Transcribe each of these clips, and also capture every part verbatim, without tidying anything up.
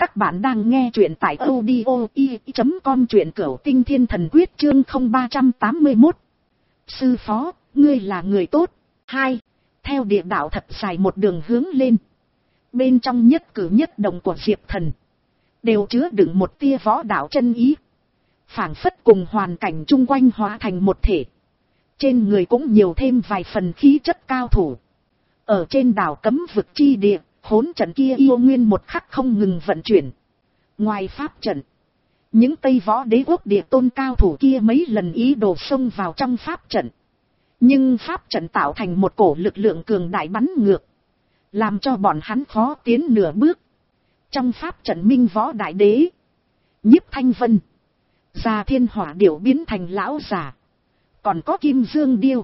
Các bạn đang nghe truyện tại audio i chấm com truyện cửu tinh thiên thần quyết chương không ba trăm tám mươi mốt. Sư phó, ngươi là người tốt. Hai, theo địa đạo thật dài một đường hướng lên. Bên trong nhất cử nhất động của Diệp Thần đều chứa đựng một tia võ đạo chân ý. Phảng phất cùng hoàn cảnh chung quanh hóa thành một thể. Trên người cũng nhiều thêm vài phần khí chất cao thủ. Ở trên đảo cấm vực chi địa, hỗn trận kia yêu nguyên một khắc không ngừng vận chuyển. Ngoài pháp trận, những Tây Võ Đế quốc địa tôn cao thủ kia mấy lần ý đồ xông vào trong pháp trận. Nhưng pháp trận tạo thành một cổ lực lượng cường đại bắn ngược, làm cho bọn hắn khó tiến nửa bước. Trong pháp trận Minh Võ Đại Đế, Nhiếp Thanh Vân, Già Thiên Hỏa Điểu biến thành lão già, còn có Kim Dương Điêu,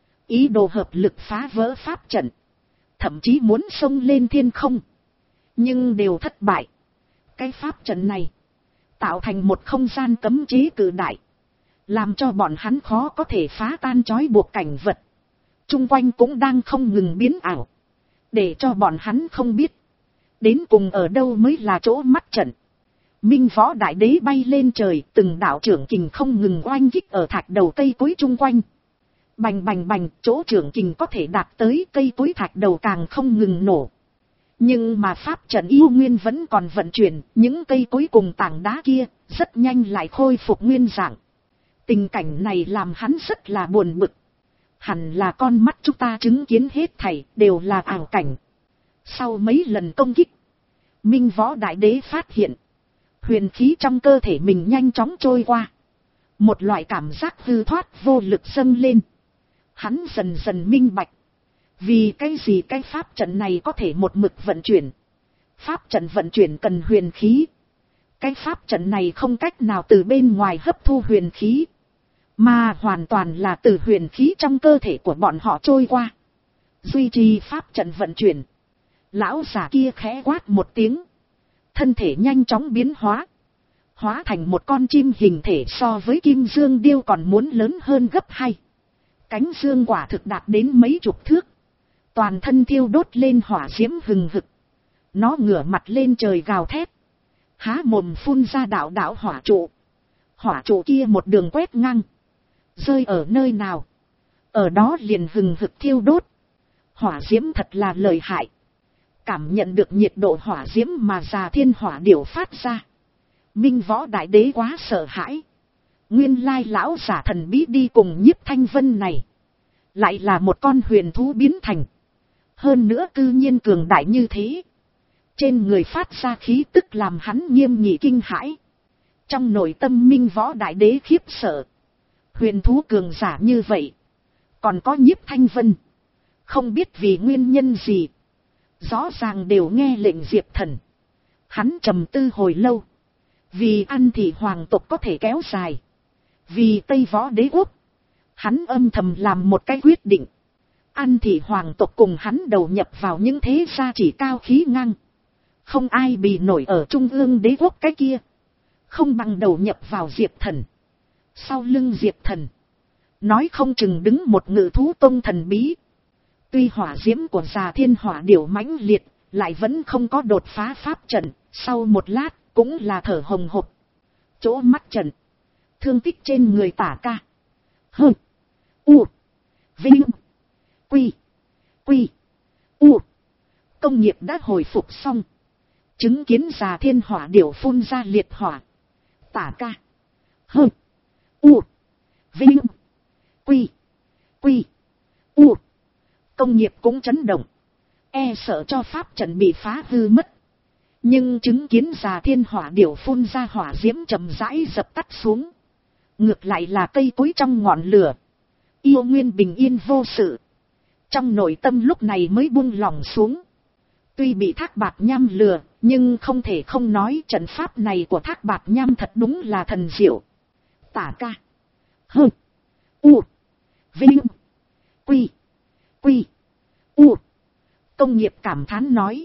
ý đồ hợp lực phá vỡ pháp trận, thậm chí muốn xông lên thiên không, nhưng đều thất bại. Cái pháp trận này tạo thành một không gian cấm chế cự đại, làm cho bọn hắn khó có thể phá tan trói buộc cảnh vật. Trung quanh cũng đang không ngừng biến ảo, để cho bọn hắn không biết đến cùng ở đâu mới là chỗ mắt trận. Minh Võ Đại Đế bay lên trời, từng đạo trưởng kình không ngừng oanh kích ở thạch đầu cây cối chung quanh. Bành bành bành, chỗ trưởng kình có thể đạt tới, cây cối thạch đầu càng không ngừng nổ. Nhưng mà pháp trận yêu nguyên vẫn còn vận chuyển, những cây cối cùng tảng đá kia rất nhanh lại khôi phục nguyên dạng. Tình cảnh này làm hắn rất là buồn bực. Hẳn là con mắt chúng ta chứng kiến hết thảy đều là ảo cảnh. Sau mấy lần công kích, Minh Võ Đại Đế phát hiện huyền khí trong cơ thể mình nhanh chóng trôi qua. Một loại cảm giác hư thoát vô lực dâng lên. Hắn dần dần minh bạch, vì cái gì cái pháp trận này có thể một mực vận chuyển. Pháp trận vận chuyển cần huyền khí. Cái pháp trận này không cách nào từ bên ngoài hấp thu huyền khí, mà hoàn toàn là từ huyền khí trong cơ thể của bọn họ trôi qua, duy trì pháp trận vận chuyển. Lão già kia khẽ quát một tiếng, thân thể nhanh chóng biến hóa, hóa thành một con chim hình thể so với Kim Dương Điêu còn muốn lớn hơn gấp hai. Cánh dương quả thực đạt đến mấy chục thước, toàn thân thiêu đốt lên hỏa diễm hừng hực. Nó ngửa mặt lên trời gào thét, há mồm phun ra đạo đạo hỏa trụ. Hỏa trụ kia một đường quét ngang, rơi ở nơi nào, ở đó liền hừng hực thiêu đốt. Hỏa diễm thật là lợi hại. Cảm nhận được nhiệt độ hỏa diễm mà Già Thiên Hỏa Điểu phát ra, Minh Võ Đại Đế quá sợ hãi. Nguyên lai lão giả thần bí đi cùng Nhiếp Thanh Vân này lại là một con huyền thú biến thành, hơn nữa cư nhiên cường đại như thế. Trên người phát ra khí tức làm hắn nghiêm nghị kinh hãi. Trong nội tâm Minh Võ Đại Đế khiếp sợ. Huyền thú cường giả như vậy, còn có Nhiếp Thanh Vân, không biết vì nguyên nhân gì, rõ ràng đều nghe lệnh Diệp Thần. Hắn trầm tư hồi lâu, vì An Thị hoàng tộc có thể kéo dài, vì Tây Võ Đế quốc, hắn âm thầm làm một cái quyết định. An Thị hoàng tộc cùng hắn đầu nhập vào những thế gia chỉ cao khí ngang, không ai bị nổi ở trung ương đế quốc cái kia, không bằng đầu nhập vào Diệp Thần. Sau lưng Diệp Thần, nói không chừng đứng một ngự thú tông thần bí. Tuy hỏa diễm của Già Thiên Hỏa Điểu mãnh liệt, lại vẫn không có đột phá pháp trận. Sau một lát cũng là thở hồng hộc. Chỗ mắt trận, thương tích trên người Tả Ca, Hơ, U, Vinh, Quy, Quy, U, công nghiệp đã hồi phục xong. Chứng kiến Già Thiên Hỏa Điểu phun ra liệt hỏa, Tả Ca, Hơ, U, Vinh, Quy, Quy, U, công nghiệp cũng chấn động, e sợ cho pháp trận bị phá hư mất. Nhưng chứng kiến Già Thiên Hỏa Điểu phun ra hỏa diễm chậm rãi dập tắt xuống, ngược lại là cây cối trong ngọn lửa yêu nguyên bình yên vô sự. Trong nội tâm lúc này mới buông lỏng xuống. Tuy bị Thác Bạt Nham lừa, nhưng không thể không nói trận pháp này của Thác Bạt Nham thật đúng là thần diệu. Tả Ca, Hơ, U, Vinh, Quy, Quy, U, công nghiệp cảm thán nói,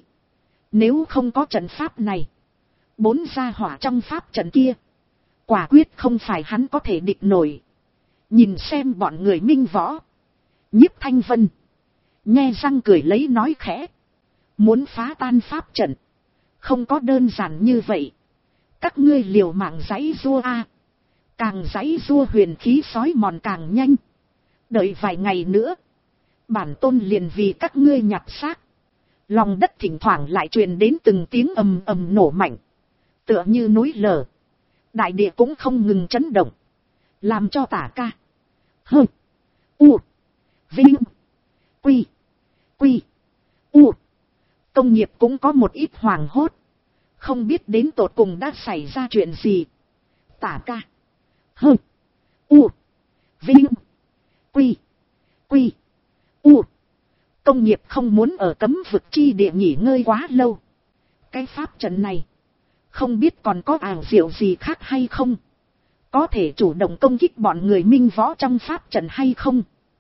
nếu không có trận pháp này, bốn gia hỏa trong pháp trận kia, quả quyết không phải hắn có thể địch nổi. Nhìn xem bọn người Minh Võ, Nhiếp Thanh Vân, nhe răng cười lấy nói khẽ, muốn phá tan pháp trận, Không có đơn giản như vậy. Các ngươi liều mạng giãy giụa a, càng giãy giụa huyền khí sói mòn càng nhanh. Đợi vài ngày nữa, bản tôn liền vì các ngươi nhặt xác. Lòng đất thỉnh thoảng lại truyền đến từng tiếng ầm ầm nổ mạnh, tựa như núi lở. Đại địa cũng không ngừng chấn động, làm cho Tả Ca, Hơ, U, Vinh, Quy, Quy, U. Công nghiệp cũng có một ít hoảng hốt, không biết đến tột cùng đã xảy ra chuyện gì. Tả Ca, Hơ, U, Vinh, Quy, Quy, U. Công nghiệp không muốn ở cấm vực chi địa nghỉ ngơi quá lâu. Cái pháp trận này, không biết còn có ảo diệu gì khác hay không. Có thể chủ động công kích bọn người Minh Võ trong pháp trận hay không.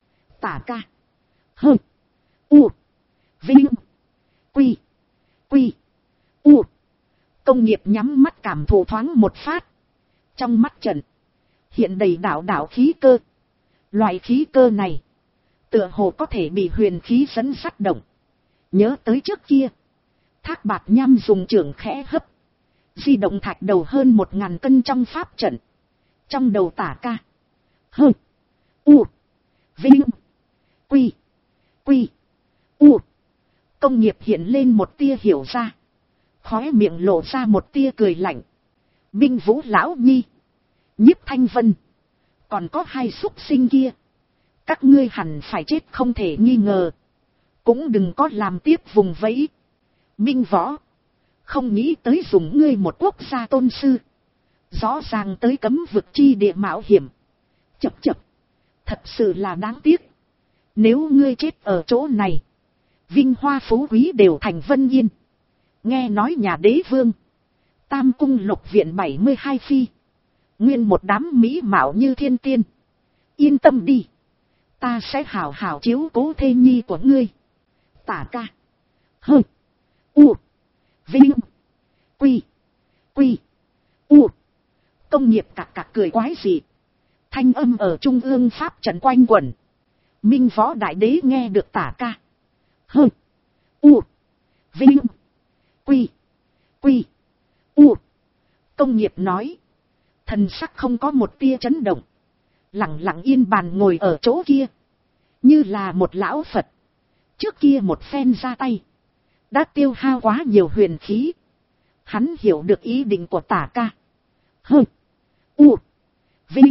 Tả Ca, Hơ, U, Vinh, Quy, Quy, U. Công nghiệp nhắm mắt cảm thụ thoáng một phát. Trong mắt trận hiện đầy đạo đạo khí cơ. Loại khí cơ này tựa hồ có thể bị huyền khí dẫn dắt động. Nhớ tới trước kia, Thác Bạt Nham dùng trưởng khẽ hấp, di động thạch đầu hơn một ngàn cân trong pháp trận. Trong đầu Tả Ca, Hơ, U, Vinh, Quy, Quy, U. Công nghiệp hiện lên một tia hiểu ra, khóe miệng lộ ra một tia cười lạnh. Minh Vũ lão nhi, Nhiếp Thanh Vân, còn có hai súc sinh kia, các ngươi hẳn phải chết không thể nghi ngờ. Cũng đừng có làm tiếp vùng vẫy. Minh Võ, không nghĩ tới dùng ngươi một quốc gia tôn sư, rõ ràng tới cấm vực chi địa mạo hiểm. Chập chập, thật sự là đáng tiếc. Nếu ngươi chết ở chỗ này, vinh hoa phú quý đều thành vân yên. Nghe nói nhà đế vương, Tam cung lục viện bảy mươi hai phi, nguyên một đám mỹ mạo như thiên tiên. Yên tâm đi, ta sẽ hảo hảo chiếu cố thê nhi của ngươi. Tả Ca, Hơ, U, Vinh, Quy, Quy, U. Công nghiệp cạc cạc cười quái dị, thanh âm ở trung ương pháp trận quanh quẩn. Minh Võ đại đế nghe được Tả Ca, Hơ, U, Vinh, Quy, Quy, U. Công nghiệp nói, thần sắc không có một tia chấn động, lặng lặng yên bàn ngồi ở chỗ kia, như là một lão Phật. Trước kia một phen ra tay, đã tiêu hao quá nhiều huyền khí. Hắn hiểu được ý định của Tả Ca, Hơ, U, Vinh,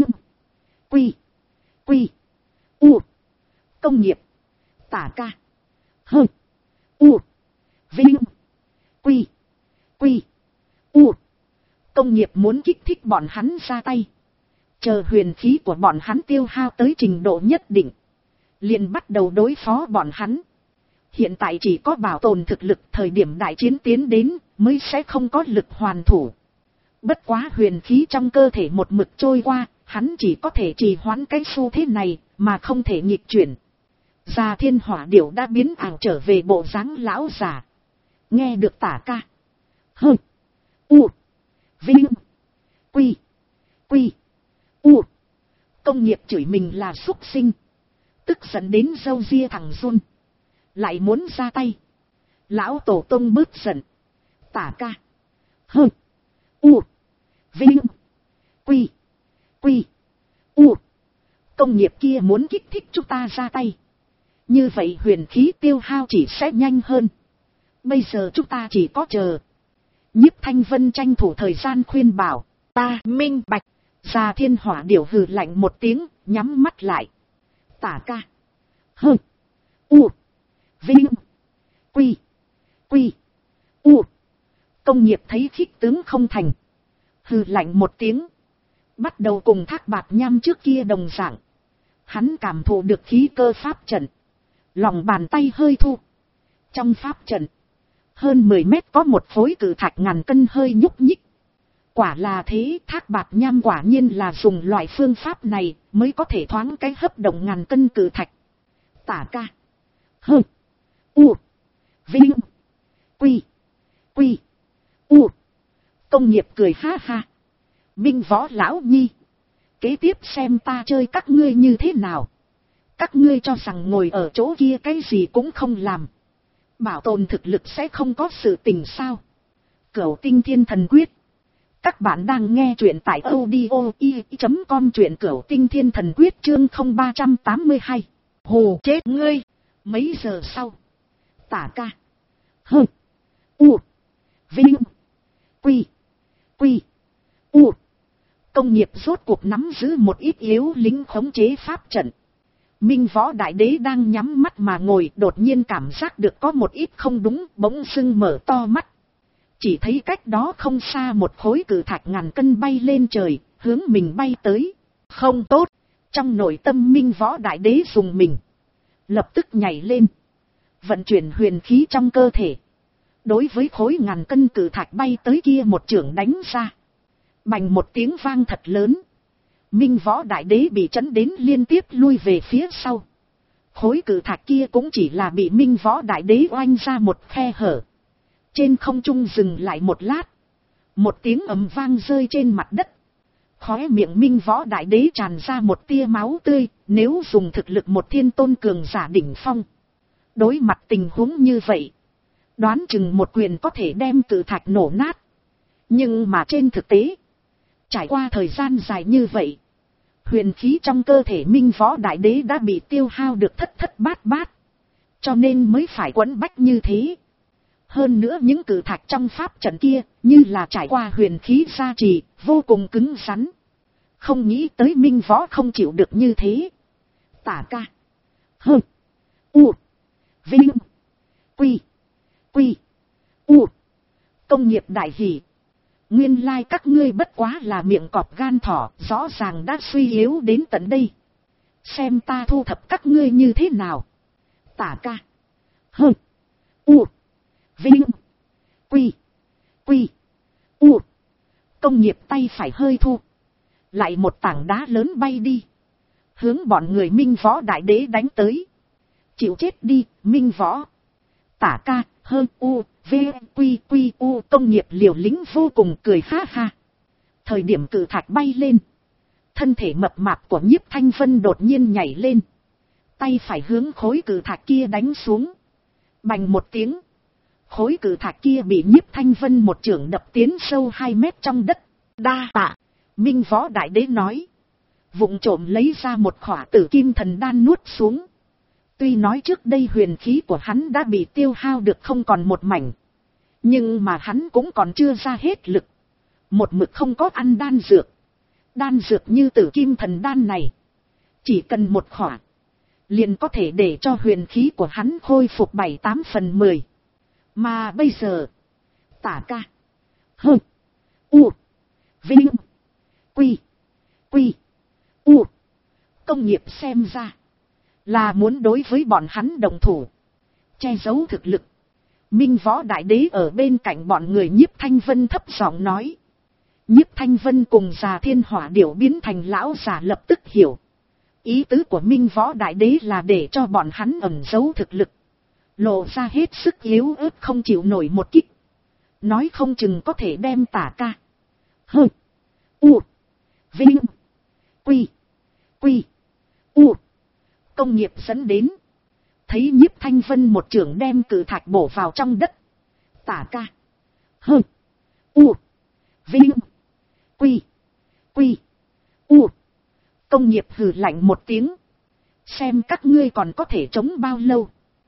Quy, Quy, U. Công nghiệp, Tả Ca, Hơ, U, Vinh, Quy, Quy, U. Công nghiệp muốn kích thích bọn hắn ra tay. Chờ huyền khí của bọn hắn tiêu hao tới trình độ nhất định, liền bắt đầu đối phó bọn hắn. Hiện tại chỉ có bảo tồn thực lực, thời điểm đại chiến tiến đến mới sẽ không có lực hoàn thủ. Bất quá huyền khí trong cơ thể một mực trôi qua, hắn chỉ có thể trì hoãn cái xu thế này, mà không thể nghịch chuyển. Già Thiên Hỏa Điểu đã biến ảo trở về bộ dáng lão già. Nghe được Tả Ca, Hơ, U, Vinh, Quy, Quy, U. Công nghiệp chửi mình là súc sinh, tức giận đến râu ria thẳng run, lại muốn ra tay. Lão tổ tông bớt giận. Tả Ca, Hơ, U, Vinh, Quy, Quy, U. Công nghiệp kia muốn kích thích chúng ta ra tay, như vậy huyền khí tiêu hao chỉ sẽ nhanh hơn. Bây giờ chúng ta chỉ có chờ. Nhiếp Thanh Vân tranh thủ thời gian khuyên bảo. Ta minh bạch. Già Thiên Hỏa Điểu hừ lạnh một tiếng, nhắm mắt lại. Tả Ca, Hơ, U, Vinh, Quy, Quy, U. Công nghiệp thấy khích tướng không thành, hừ lạnh một tiếng, bắt đầu cùng Thác Bạt Nham trước kia đồng dạng. Hắn cảm thụ được khí cơ pháp trận, lòng bàn tay hơi thu. Trong pháp trận, hơn mười mét có một khối cự thạch ngàn cân hơi nhúc nhích. Quả là thế, Thác Bạt Nham quả nhiên là dùng loại phương pháp này mới có thể thoáng cái hấp động ngàn cân cự thạch. Tả Ca, Hơ, U, Vinh, Quy, Quy, U. Công nghiệp cười ha ha. Minh Võ lão nhi, kế tiếp xem ta chơi các ngươi như thế nào. Các ngươi cho rằng ngồi ở chỗ kia cái gì cũng không làm, bảo tồn thực lực sẽ không có sự tình sao? Cửu Tinh Thiên Thần Quyết. Các bạn đang nghe truyện tại audio i chấm com, truyện Cửu Tinh Thiên Thần Quyết chương không ba trăm tám mươi hai. Hù chết ngươi. Mấy giờ sau, Tả Ca, Hơ, U, Vinh, Quy, Quy, U. Công nghiệp rốt cuộc nắm giữ một ít yếu lính khống chế pháp trận. Minh Võ Đại Đế đang nhắm mắt mà ngồi, đột nhiên cảm giác được có một ít không đúng, bỗng dưng mở to mắt. Chỉ thấy cách đó không xa một khối cự thạch ngàn cân bay lên trời, hướng mình bay tới. Không tốt, trong nội tâm Minh Võ Đại Đế dùng mình. Lập tức nhảy lên, vận chuyển huyền khí trong cơ thể. Đối với khối ngàn cân cự thạch bay tới kia một chưởng đánh ra. Bành một tiếng vang thật lớn. Minh Võ Đại Đế bị chấn đến liên tiếp lui về phía sau. Khối cự thạch kia cũng chỉ là bị Minh Võ Đại Đế oanh ra một khe hở. Trên không trung dừng lại một lát. Một tiếng ầm vang rơi trên mặt đất. Khóe miệng Minh Võ Đại Đế tràn ra một tia máu tươi. Nếu dùng thực lực một thiên tôn cường giả đỉnh phong, đối mặt tình huống như vậy, đoán chừng một quyền có thể đem cự thạch nổ nát. Nhưng mà trên thực tế, trải qua thời gian dài như vậy, huyền khí trong cơ thể Minh Võ Đại Đế đã bị tiêu hao được thất thất bát bát, cho nên mới phải quấn bách như thế. Hơn nữa những cự thạch trong pháp trận kia như là trải qua huyền khí gia trì, vô cùng cứng rắn. Không nghĩ tới Minh Võ không chịu được như thế. Tả Ca, Hơ, U, Vinh, Quy, Quy, U. Công nghiệp đại hỷ. Nguyên lai like các ngươi bất quá là miệng cọp gan thỏ, rõ ràng đã suy yếu đến tận đây. Xem ta thu thập các ngươi như thế nào. Tả Ca, Hơ, U, Vinh, Quy, Quy, U. Công nghiệp tay phải hơi thu. Lại một tảng đá lớn bay đi, hướng bọn người Minh Võ Đại Đế đánh tới. Chịu chết đi, Minh Võ. Tả Ca, Hơ, U, V, Quy, Quy, U. Công nghiệp liều lĩnh vô cùng cười ha ha. Thời điểm cự thạch bay lên, thân thể mập mạp của Nhiếp Thanh Vân đột nhiên nhảy lên, tay phải hướng khối cự thạch kia đánh xuống. Bành một tiếng, khối cự thạch kia bị Nhiếp Thanh Vân một chưởng đập tiến sâu hai mét trong đất. Đa tạ, Minh Võ Đại Đế nói, vụng trộm lấy ra một khỏa tử kim thần đan nuốt xuống. Tuy nói trước đây huyền khí của hắn đã bị tiêu hao được không còn một mảnh, nhưng mà hắn cũng còn chưa ra hết lực. Một mực không có ăn đan dược. Đan dược như tử kim thần đan này, chỉ cần một khỏa, liền có thể để cho huyền khí của hắn khôi phục bảy tám phần mười. Mà bây giờ, Tả Ca, Hơ, U, Vinh, Quy, Quy, U. Công nghiệp xem ra là muốn đối với bọn hắn đồng thủ, che giấu thực lực. Minh Võ Đại Đế ở bên cạnh bọn người Nhiếp Thanh Vân thấp giọng nói. Nhiếp Thanh Vân cùng già Thiên Hỏa Điểu biến thành lão già lập tức hiểu. Ý tứ của Minh Võ Đại Đế là để cho bọn hắn ẩn giấu thực lực, lộ ra hết sức yếu ớt không chịu nổi một kích. Nói không chừng có thể đem Tả Ca, Hơ, U, Vinh, Quy, Quy, U. Công nghiệp dẫn đến. Thấy Nhiếp Thanh Vân một chưởng đem cự thạch bổ vào trong đất. Tả Ca, Hơ, U, Vinh, Quy, Quy, U. Công nghiệp hừ lạnh một tiếng. Xem các ngươi còn có thể chống bao lâu.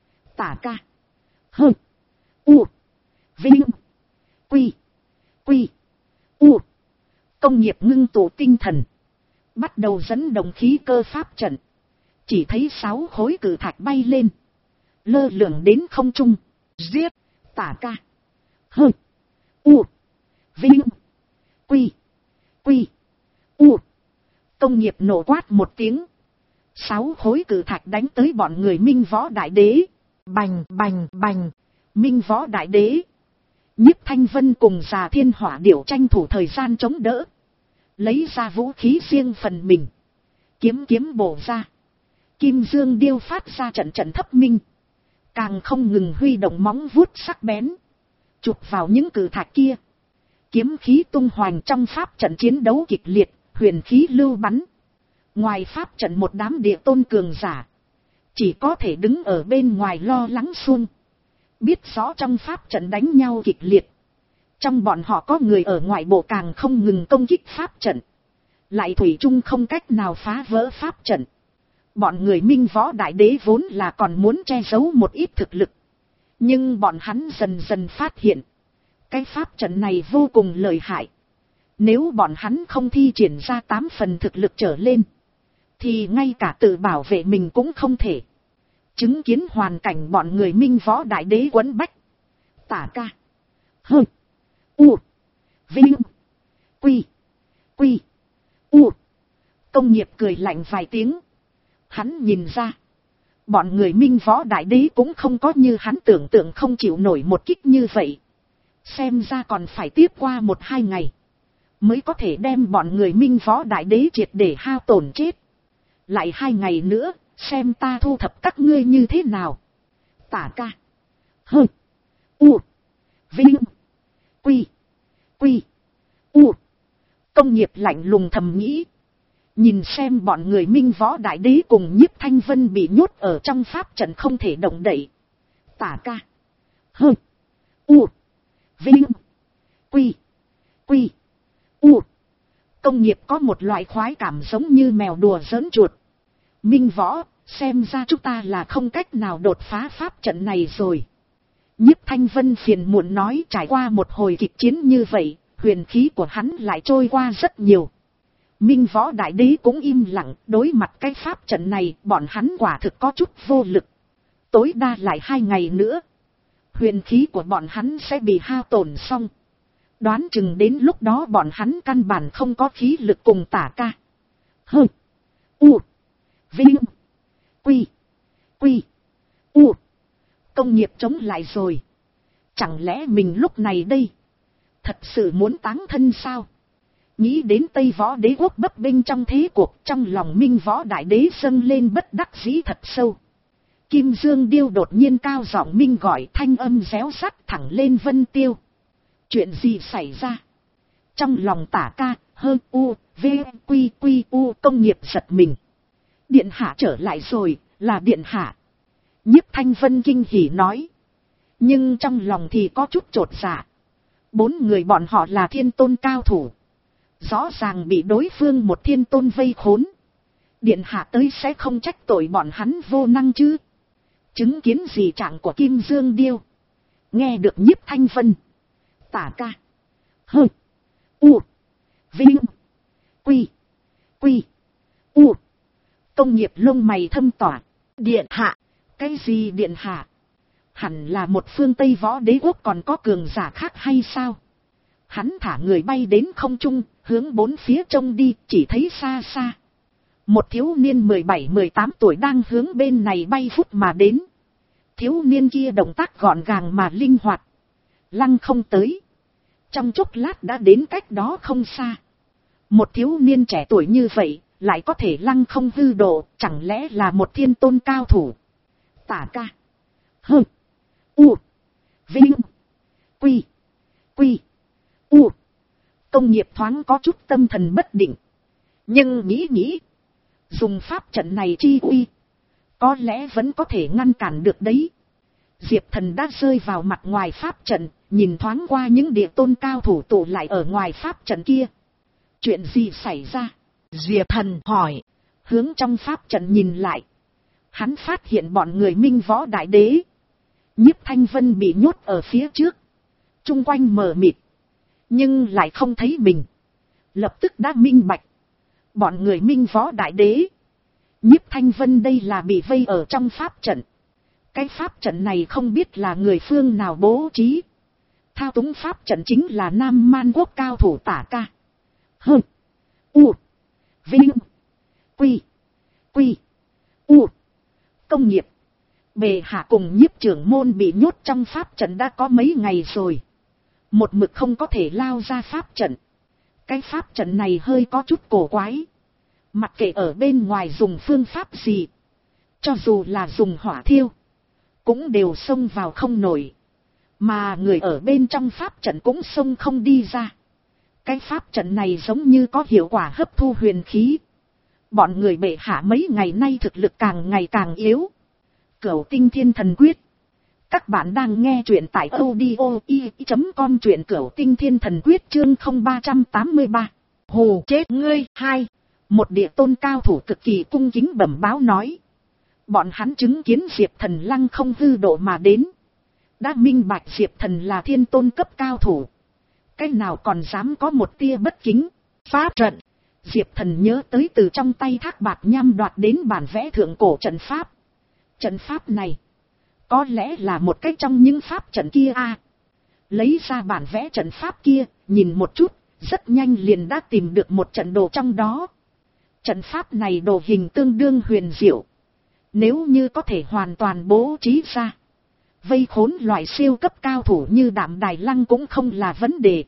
Tả Ca, Hơ, U, Vinh, Quy, Quy, U. Công nghiệp ngưng tụ tinh thần, bắt đầu dẫn động khí cơ pháp trận. Chỉ thấy sáu khối cự thạch bay lên, lơ lửng đến không trung. Giết. Tả Ca, Hơ, U, Vinh, Quy, Quy, U. Công nghiệp nổ quát một tiếng. Sáu khối cự thạch đánh tới bọn người Minh Võ Đại Đế. Bành bành bành. Minh Võ Đại Đế, Nhiếp Thanh Vân cùng già Thiên Hỏa Điểu tranh thủ thời gian chống đỡ, lấy ra vũ khí riêng phần mình. Kiếm kiếm bổ ra, kim dương điêu phát ra trận trận thấp minh, càng không ngừng huy động móng vuốt sắc bén, chụp vào những cự thạch kia. Kiếm khí tung hoành trong pháp trận chiến đấu kịch liệt, huyền khí lưu bắn. Ngoài pháp trận một đám địa tôn cường giả, chỉ có thể đứng ở bên ngoài lo lắng xuông. Biết rõ trong pháp trận đánh nhau kịch liệt, Trong bọn họ có người ở ngoại bộ càng không ngừng công kích pháp trận. Lại thủy chung không cách nào phá vỡ pháp trận. Bọn người Minh Võ Đại Đế vốn là còn muốn che giấu một ít thực lực. Nhưng bọn hắn dần dần phát hiện. Cái pháp trận này vô cùng lợi hại. Nếu bọn hắn không thi triển ra tám phần thực lực trở lên. Thì ngay cả tự bảo vệ mình cũng không thể. Chứng kiến hoàn cảnh bọn người Minh Võ Đại Đế quấn bách. Tả ca. Hơ. U. Vinh. Quy. Quy. U. Công nghiệp cười lạnh vài tiếng. Hắn nhìn ra. Bọn người Minh Võ Đại Đế cũng không có như hắn tưởng tượng không chịu nổi một kích như vậy. Xem ra còn phải tiếp qua một hai ngày. Mới có thể đem bọn người Minh Võ Đại Đế triệt để hao tổn chết. Lại hai ngày nữa, xem ta thu thập các ngươi như thế nào. Tả ca. Hơ. U. Vinh. Quy. Quy. U. Công nghiệp lạnh lùng thầm nghĩ. Nhìn xem bọn người Minh Võ Đại Đế cùng Nhiếp Thanh Vân bị nhốt ở trong pháp trận không thể động đậy. Tả ca. Hơ. U. Vinh. Quy. Quy. U. Công nghiệp có một loại khoái cảm giống như mèo đùa giỡn chuột. Minh Võ, xem ra chúng ta là không cách nào đột phá pháp trận này rồi. Nhiếp Thanh Vân phiền muộn nói, trải qua một hồi kịch chiến như vậy, huyền khí của hắn lại trôi qua rất nhiều. Minh Võ Đại Đế cũng im lặng, đối mặt cái pháp trận này, bọn hắn quả thực có chút vô lực. Tối đa lại hai ngày nữa, huyền khí của bọn hắn sẽ bị hao tổn xong. Đoán chừng đến lúc đó bọn hắn căn bản không có khí lực cùng Tả ca. Hơ. U. Vinh. Quy. Quy. U. Công nghiệp chống lại rồi. Chẳng lẽ mình lúc này đây thật sự muốn táng thân sao? Nghĩ đến Tây Võ Đế quốc bấp bênh trong thế cuộc, trong lòng Minh Võ Đại Đế dâng lên bất đắc dĩ thật sâu. Kim Dương Điêu đột nhiên cao giọng minh gọi, thanh âm réo rắt thẳng lên vân tiêu. Chuyện gì xảy ra? Trong lòng Tả ca, Hơ U, V, Quy Quy U công nghiệp giật mình. Điện hạ trở lại rồi, là điện hạ. Nhiếp Thanh Vân kinh hỉ nói. Nhưng trong lòng thì có chút chột dạ. Bốn người bọn họ là thiên tôn cao thủ. Rõ ràng bị đối phương một thiên tôn vây khốn. Điện hạ tới sẽ không trách tội bọn hắn vô năng chứ. Chứng kiến gì trạng của Kim Dương Điêu. Nghe được Nhiếp Thanh Vân. Tả ca. Hơ. U. Vinh. Quy. Quy. U. Công nghiệp lông mày thâm tỏa. Điện hạ. Cái gì điện hạ? Hẳn là một phương Tây Võ Đế quốc còn có cường giả khác hay sao? Hắn thả người bay đến không trung, hướng bốn phía trông đi, chỉ thấy xa xa. Một thiếu niên mười bảy mười tám tuổi đang hướng bên này bay vút mà đến. Thiếu niên kia động tác gọn gàng mà linh hoạt. Lăng không tới. Trong chốc lát đã đến cách đó không xa. Một thiếu niên trẻ tuổi như vậy, lại có thể lăng không hư độ, chẳng lẽ là một thiên tôn cao thủ? Tả ca. Hơ. U. Vinh. Quy. Quy. U. Công nghiệp thoáng có chút tâm thần bất định. Nhưng nghĩ nghĩ. Dùng pháp trận này chi uy. Có lẽ vẫn có thể ngăn cản được đấy. Diệp Thần đã rơi vào mặt ngoài pháp trận. Nhìn thoáng qua những địa tôn cao thủ tụ lại ở ngoài pháp trận kia. Chuyện gì xảy ra? Diệp Thần hỏi. Hướng trong pháp trận nhìn lại. Hắn phát hiện bọn người Minh Võ Đại Đế. Nhiếp Thanh Vân bị nhốt ở phía trước. Trung quanh mờ mịt. Nhưng lại không thấy mình. Lập tức đã minh bạch. Bọn người Minh Võ Đại Đế. Nhiếp Thanh Vân đây là bị vây ở trong pháp trận. Cái pháp trận này không biết là người phương nào bố trí. Thao túng pháp trận chính là Nam Man quốc cao thủ Tả ca. Hơ. U. Vinh. Quy. Quy. U. Công nghiệp. Bề hạ cùng Nhiếp trưởng môn bị nhốt trong pháp trận đã có mấy ngày rồi. Một mực không có thể lao ra pháp trận. Cái pháp trận này hơi có chút cổ quái. Mặc kệ ở bên ngoài dùng phương pháp gì. Cho dù là dùng hỏa thiêu. Cũng đều xông vào không nổi. Mà người ở bên trong pháp trận cũng xông không đi ra. Cái pháp trận này giống như có hiệu quả hấp thu huyền khí. Bọn người bệ hạ mấy ngày nay thực lực càng ngày càng yếu. Cửu tinh thiên thần quyết. Các bạn đang nghe truyện tại audio i chấm com, truyện cửu tinh thiên thần quyết chương không ba trăm tám mươi ba. Hù chết ngươi. Hai. Một địa tôn cao thủ cực kỳ cung kính bẩm báo nói. Bọn hắn chứng kiến Diệp Thần lăng không hư độ mà đến. Đã minh bạch Diệp Thần là thiên tôn cấp cao thủ. Cái nào còn dám có một tia bất kính. Pháp trận. Diệp Thần nhớ tới từ trong tay Thác Bạt Nham đoạt đến bản vẽ thượng cổ trận pháp. Trận pháp này có lẽ là một cái trong những pháp trận kia a. À, lấy ra bản vẽ trận pháp kia, nhìn một chút, rất nhanh liền đã tìm được một trận đồ trong đó. Trận pháp này đồ hình tương đương huyền diệu. Nếu như có thể hoàn toàn bố trí ra, vây khốn loại siêu cấp cao thủ như Đạm Đài Lăng cũng không là vấn đề.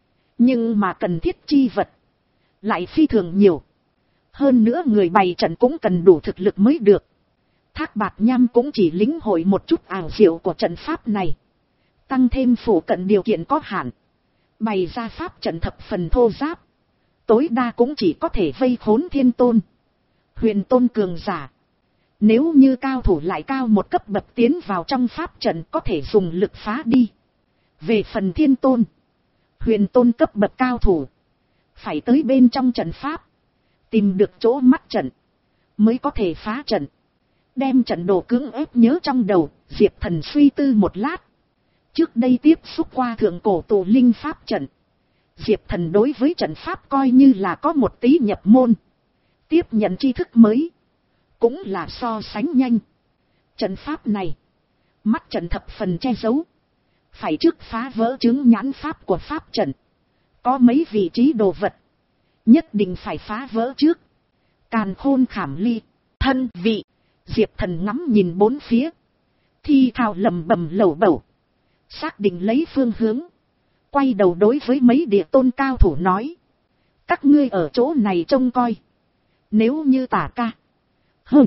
Nhưng mà cần thiết chi vật lại phi thường nhiều. Hơn nữa người bày trận cũng cần đủ thực lực mới được. Thác Bạt Nham cũng chỉ lĩnh hội một chút ảo diệu của trận pháp này. Tăng thêm phủ cận điều kiện có hạn. Bày ra pháp trận thập phần thô giáp. Tối đa cũng chỉ có thể vây khốn thiên tôn, huyền tôn cường giả. Nếu như cao thủ lại cao một cấp bậc tiến vào trong pháp trận có thể dùng lực phá đi. Về phần thiên tôn, huyền tôn cấp bậc cao thủ, phải tới bên trong trận pháp, tìm được chỗ mắt trận, mới có thể phá trận. Đem trận đồ cưỡng ép nhớ trong đầu, Diệp Thần suy tư một lát. Trước đây tiếp xúc qua thượng cổ tụ linh pháp trận, Diệp Thần đối với trận pháp coi như là có một tí nhập môn. Tiếp nhận tri thức mới, cũng là so sánh nhanh. Trận pháp này, mắt trận thập phần che giấu. Phải trước phá vỡ chứng nhãn pháp của pháp trận. Có mấy vị trí đồ vật, nhất định phải phá vỡ trước. Càn khôn khảm ly, thân vị. Diệp Thần ngắm nhìn bốn phía, thi thào lầm bầm lẩu bẩu, xác định lấy phương hướng, quay đầu đối với mấy địa tôn cao thủ nói. Các ngươi ở chỗ này trông coi. Nếu như Tả Ca, Hơ,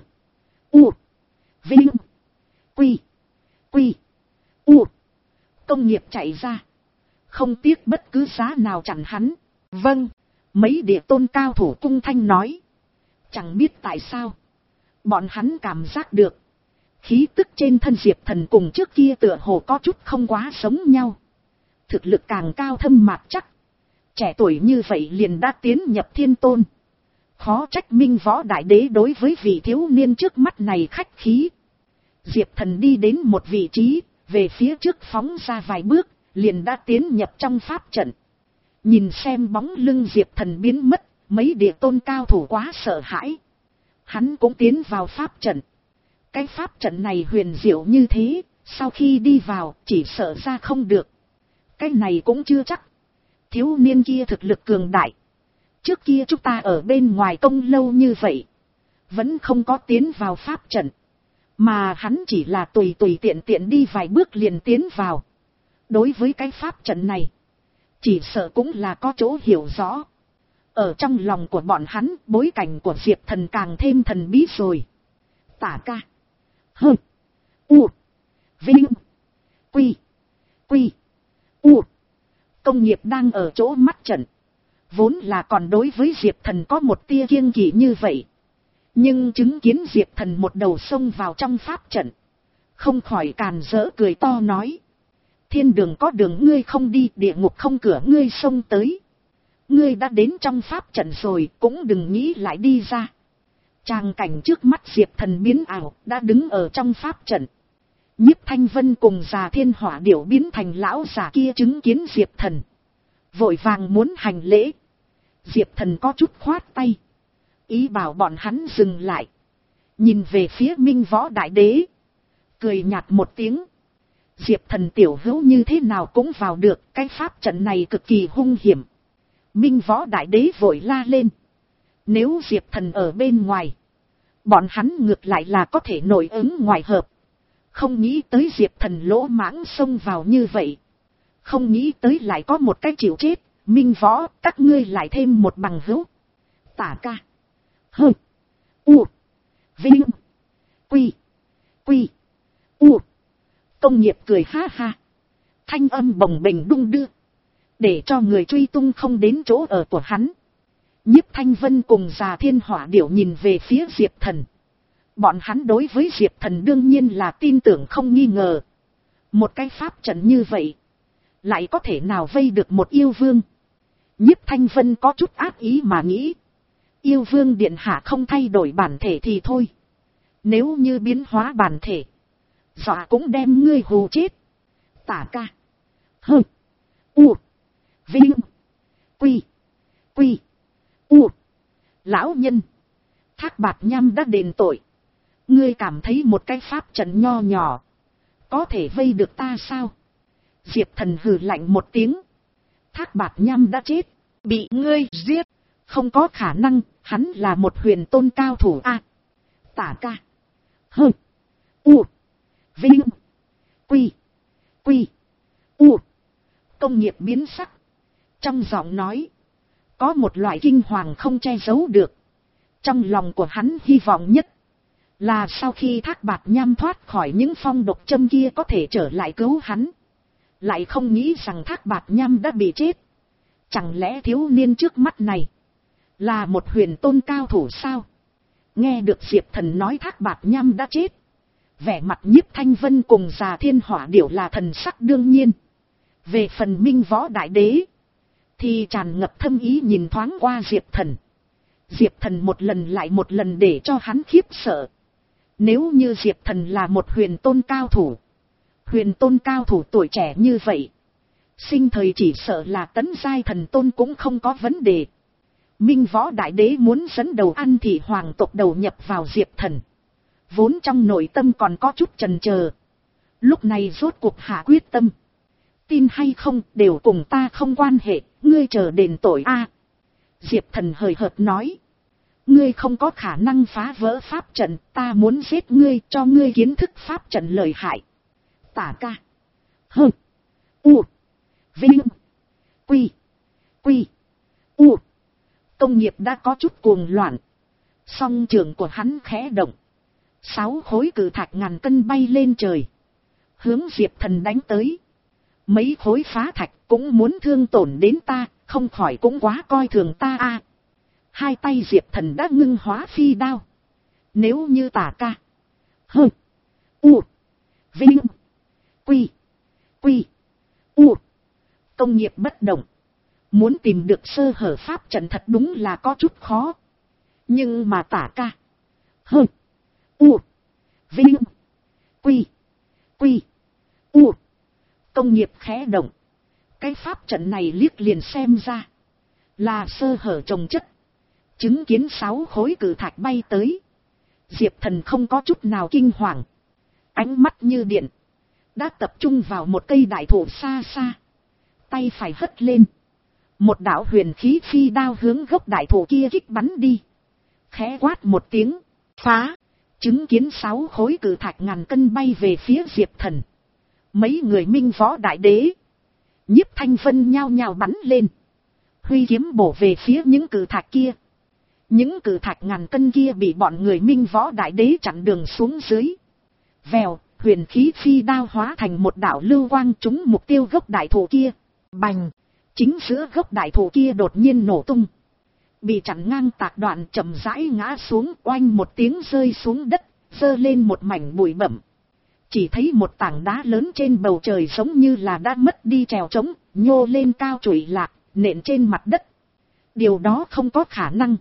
U, Vinh, Quy, Quy, U, công nghiệp chạy ra, không tiếc bất cứ giá nào chặn hắn. Vâng. Mấy địa tôn cao thủ cung thanh nói. Chẳng biết tại sao, bọn hắn cảm giác được khí tức trên thân Diệp Thần cùng trước kia tựa hồ có chút không quá giống nhau. Thực lực càng cao thâm mạc chắc. Trẻ tuổi như vậy liền đã tiến nhập thiên tôn. Khó trách Minh Võ Đại Đế đối với vị thiếu niên trước mắt này khách khí. Diệp Thần đi đến một vị trí, về phía trước phóng ra vài bước, liền đã tiến nhập trong pháp trận. Nhìn xem bóng lưng Diệp Thần biến mất, mấy địa tôn cao thủ quá sợ hãi. Hắn cũng tiến vào pháp trận. Cái pháp trận này huyền diệu như thế, sau khi đi vào chỉ sợ ra không được. Cái này cũng chưa chắc. Thiếu niên kia thực lực cường đại. Trước kia chúng ta ở bên ngoài công lâu như vậy, vẫn không có tiến vào pháp trận. Mà hắn chỉ là tùy tùy tiện tiện đi vài bước liền tiến vào. Đối với cái pháp trận này, chỉ sợ cũng là có chỗ hiểu rõ. Ở trong lòng của bọn hắn, bối cảnh của Diệp Thần càng thêm thần bí rồi. Tả Ca, Hơ, U, Vinh, Quy, Quy, U, công nghiệp đang ở chỗ mắt trận. Vốn là còn đối với Diệp Thần có một tia kiêng kỵ như vậy. Nhưng chứng kiến Diệp Thần một đầu xông vào trong pháp trận, không khỏi càn rỡ cười to nói. Thiên đường có đường ngươi không đi, địa ngục không cửa ngươi xông tới. Ngươi đã đến trong pháp trận rồi, cũng đừng nghĩ lại đi ra. Tràng cảnh trước mắt Diệp Thần biến ảo, đã đứng ở trong pháp trận. Nhiếp Thanh Vân cùng Già Thiên Hỏa Điểu biến thành lão già kia chứng kiến Diệp Thần, vội vàng muốn hành lễ. Diệp Thần có chút khoát tay, ý bảo bọn hắn dừng lại. Nhìn về phía Minh Võ Đại Đế, cười nhạt một tiếng. Diệp Thần tiểu hữu như thế nào cũng vào được, cái pháp trận này cực kỳ hung hiểm. Minh Võ Đại Đế vội la lên. Nếu Diệp Thần ở bên ngoài, bọn hắn ngược lại là có thể nội ứng ngoại hợp. Không nghĩ tới Diệp Thần lỗ mãng xông vào như vậy. Không nghĩ tới lại có một cái chịu chết. Minh Võ, các ngươi lại thêm một bằng hữu. Tả Ca, Hơ, U, Vinh, Quy, Quy, U, công nghiệp cười ha ha. Thanh âm bồng bềnh đung đưa, để cho người truy tung không đến chỗ ở của hắn. Nhiếp Thanh Vân cùng Già Thiên Hỏa Điểu nhìn về phía Diệp Thần. Bọn hắn đối với Diệp Thần đương nhiên là tin tưởng không nghi ngờ. Một cái pháp trận như vậy, lại có thể nào vây được một yêu vương? Nhiếp Thanh Vân có chút ác ý mà nghĩ. Yêu vương điện hạ không thay đổi bản thể thì thôi. Nếu như biến hóa bản thể, dọa cũng đem ngươi hù chết. Tả ca. Hơ. U. Vinh. Quy. Quy. U. Lão nhân. Thác Bạt Nham đã đền tội. Ngươi cảm thấy một cái pháp trận nho nhỏ có thể vây được ta sao? Diệp Thần hừ lạnh một tiếng. Thác Bạt Nham đã chết, bị ngươi giết. Không có khả năng, hắn là một huyền tôn cao thủ a. À, tả ca. Hơ. U. Vinh. Quy. Quy. U. Công nghiệp biến sắc. Trong giọng nói, có một loại kinh hoàng không che giấu được. Trong lòng của hắn hy vọng nhất là sau khi Thác Bạt Nham thoát khỏi những phong độc châm kia có thể trở lại cứu hắn. Lại không nghĩ rằng Thác Bạt Nham đã bị chết. Chẳng lẽ thiếu niên trước mắt này là một huyền tôn cao thủ sao? Nghe được Diệp Thần nói Thác Bạt Nham đã chết, vẻ mặt Nhiếp Thanh Vân cùng Già Thiên Hỏa Điểu là thần sắc đương nhiên. Về phần Minh Võ Đại Đế thì tràn ngập thâm ý nhìn thoáng qua Diệp Thần. Diệp Thần một lần lại một lần để cho hắn khiếp sợ. Nếu như Diệp Thần là một huyền tôn cao thủ, huyền tôn cao thủ tuổi trẻ như vậy, sinh thời chỉ sợ là tấn giai thần tôn cũng không có vấn đề. Minh Võ Đại Đế muốn dẫn đầu An Thị hoàng tộc đầu nhập vào Diệp Thần, vốn trong nội tâm còn có chút chần chờ, lúc này rốt cuộc hạ quyết tâm. Tin hay không đều cùng ta không quan hệ, ngươi chờ đền tội a. Diệp Thần hời hợt nói. Ngươi không có khả năng phá vỡ pháp trận, ta muốn giết ngươi cho ngươi kiến thức pháp trận lợi hại. Tả ca. Hơ. U. Vinh. Quy. Quy. U. Công nghiệp đã có chút cuồng loạn. Song trường của hắn khẽ động. Sáu khối cự thạch ngàn cân bay lên trời, hướng Diệp Thần đánh tới. Mấy khối phá thạch cũng muốn thương tổn đến ta, không khỏi cũng quá coi thường ta a. À, hai tay Diệp Thần đã ngưng hóa phi đao. Nếu như Tả ca. Hơ. U. Vinh. Quy. Quy. U. Công nghiệp bất động. Muốn tìm được sơ hở pháp trận thật đúng là có chút khó. Nhưng mà Tả ca. Hơ. U. Vinh. Quy. Quy. U. Công nghiệp khẽ động. Cái pháp trận này liếc liền xem ra là sơ hở trồng chất. Chứng kiến sáu khối cự thạch bay tới, Diệp Thần không có chút nào kinh hoàng. Ánh mắt như điện, đã tập trung vào một cây đại thụ xa xa. Tay phải hất lên, một đạo huyền khí phi đao hướng gốc đại thụ kia kích bắn đi. Khẽ quát một tiếng, phá. Chứng kiến sáu khối cự thạch ngàn cân bay về phía Diệp Thần. Mấy người Minh Võ Đại Đế, Nhiếp Thanh Vân nhao nhao bắn lên, huy kiếm bổ về phía những cự thạch kia. Những cự thạch ngàn cân kia bị bọn người Minh Võ Đại Đế chặn đường xuống dưới. Vèo, huyền khí phi đao hóa thành một đạo lưu quang trúng mục tiêu gốc đại thụ kia. Bành, chính giữa gốc đại thụ kia đột nhiên nổ tung, bị chặn ngang tạc đoạn chậm rãi ngã xuống, oanh một tiếng rơi xuống đất, giơ lên một mảnh bụi bặm. Chỉ thấy một tảng đá lớn trên bầu trời giống như là đã mất đi trèo trống, nhô lên cao trụi lạc, nện trên mặt đất. Điều đó không có khả năng.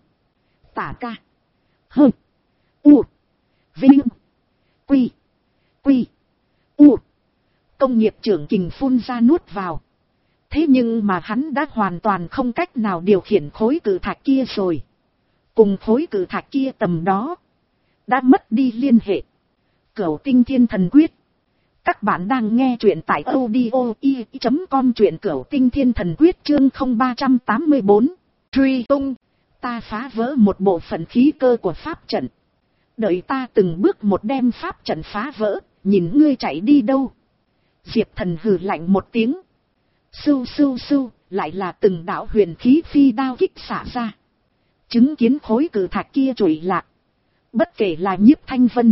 Tả ca. Hơ. U. Vinh. Quy. Quy. U. Công nghiệp trưởng kình phun ra nuốt vào. Thế nhưng mà hắn đã hoàn toàn không cách nào điều khiển khối cự thạch kia rồi. Cùng khối cự thạch kia tầm đó đã mất đi liên hệ. Cửu Tinh Thiên Thần Quyết. Các bạn đang nghe truyện tại audio i chấm com, truyện Cửu Tinh Thiên Thần Quyết chương không ba tám bốn. Truy tung. Ta phá vỡ một bộ phận khí cơ của pháp trận. Đợi ta từng bước một đem pháp trận phá vỡ, nhìn ngươi chạy đi đâu. Diệp Thần hừ lạnh một tiếng. Sưu sưu sưu, lại là từng đạo huyền khí phi đao kích xả ra. Chứng kiến khối cự thạch kia trụi lạc. Bất kể là Nhiếp Thanh Vân,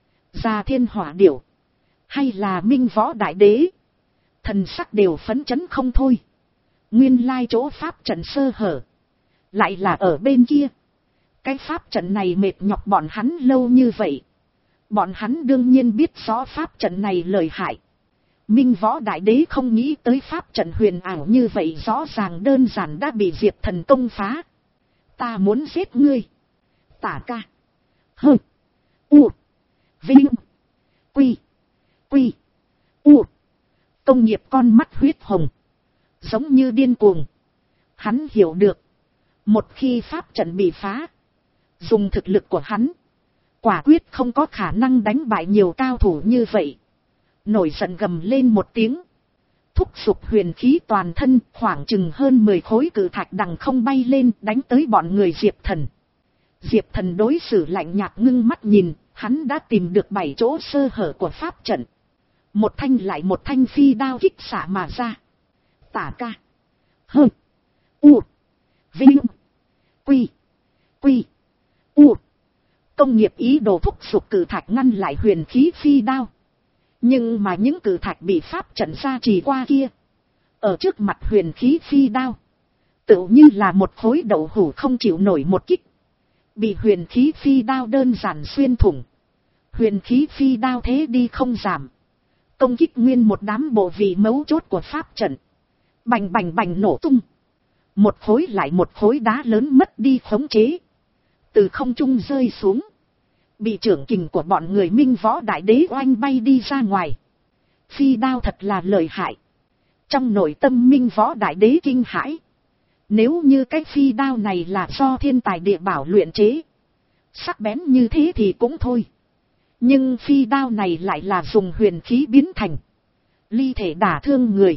Già Thiên Hỏa Điểu, hay là Minh Võ Đại Đế, thần sắc đều phấn chấn không thôi. Nguyên lai chỗ pháp trận sơ hở lại là ở bên kia. Cái pháp trận này mệt nhọc bọn hắn lâu như vậy, bọn hắn đương nhiên biết rõ pháp trận này lợi hại. Minh Võ Đại Đế không nghĩ tới pháp trận huyền ảo như vậy rõ ràng đơn giản đã bị Diệp Thần công phá. Ta muốn giết ngươi. Tả ca. Hơ. U. Vinh. Quy. Quy. U. Công nghiệp con mắt huyết hồng. Giống như điên cuồng. Hắn hiểu được. Một khi pháp trận bị phá. Dùng thực lực của hắn. Quả quyết không có khả năng đánh bại nhiều cao thủ như vậy. Nổi giận gầm lên một tiếng. Thúc giục huyền khí toàn thân, khoảng chừng hơn mười khối cự thạch đằng không bay lên đánh tới bọn người Diệp Thần. Diệp Thần đối xử lạnh nhạt ngưng mắt nhìn, hắn đã tìm được bảy chỗ sơ hở của pháp trận. Một thanh lại một thanh phi đao kích xạ mà ra. Tả ca. Hơ. U. Vinh. Quy. Quy. U. Công nghiệp ý đồ thúc giục cự thạch ngăn lại huyền khí phi đao. Nhưng mà những cự thạch bị pháp trận gia trì qua kia. Ở trước mặt huyền khí phi đao. Tựu như là một khối đậu hũ không chịu nổi một kích. Bị huyền khí phi đao đơn giản xuyên thủng. Huyền khí phi đao thế đi không giảm. Công kích nguyên một đám bộ vị mấu chốt của pháp trận. Bành bành bành nổ tung. Một khối lại một khối đá lớn mất đi khống chế. Từ không trung rơi xuống. Bị trưởng kình của bọn người Minh Võ Đại Đế oanh bay đi ra ngoài. Phi đao thật là lợi hại. Trong nội tâm Minh Võ Đại Đế kinh hãi. Nếu như cái phi đao này là do thiên tài địa bảo luyện chế. Sắc bén như thế thì cũng thôi. Nhưng phi đao này lại là dùng huyền khí biến thành. Ly thể đả thương người.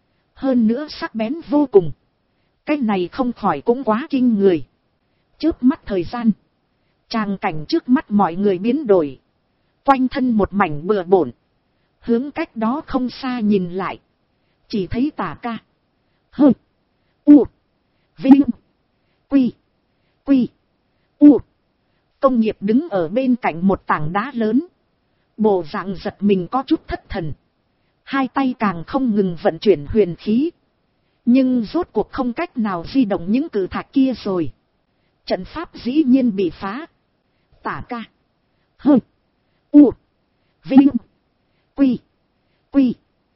Hơn nữa sắc bén vô cùng. Cái này không khỏi cũng quá kinh người. Chớp mắt thời gian. Tràng cảnh trước mắt mọi người biến đổi. Quanh thân một mảnh bừa bộn. Hướng cách đó không xa nhìn lại. Chỉ thấy Tả ca. Hơ. U. Vinh. Quy. Quy. U. Công nghiệp đứng ở bên cạnh một tảng đá lớn. Bộ dạng giật mình có chút thất thần. Hai tay càng không ngừng vận chuyển huyền khí. Nhưng rốt cuộc không cách nào di động những cự thạch kia rồi. Trận pháp dĩ nhiên bị phá. Tả ca. Hơ. U. Vinh. Quy. Quy.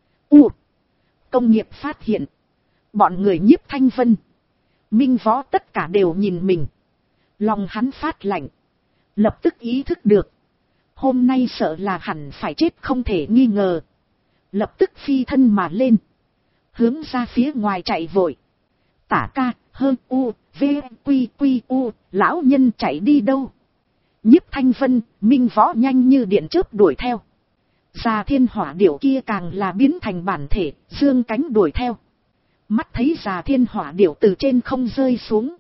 U. Công nghiệp phát hiện. Bọn người Nhiếp Thanh Vân. Minh Võ tất cả đều nhìn mình. Lòng hắn phát lạnh. Lập tức ý thức được. Hôm nay sợ là hẳn phải chết không thể nghi ngờ. Lập tức phi thân mà lên. Hướng ra phía ngoài chạy vội. Tả ca. Hơ. U. V. Quy. Quy. U. Lão nhân chạy đi đâu? Nhiếp Thanh Vân, Minh Võ nhanh như điện chớp đuổi theo. Già Thiên Hỏa Điểu kia càng là biến thành bản thể, dương cánh đuổi theo. Mắt thấy Già Thiên Hỏa Điểu từ trên không rơi xuống.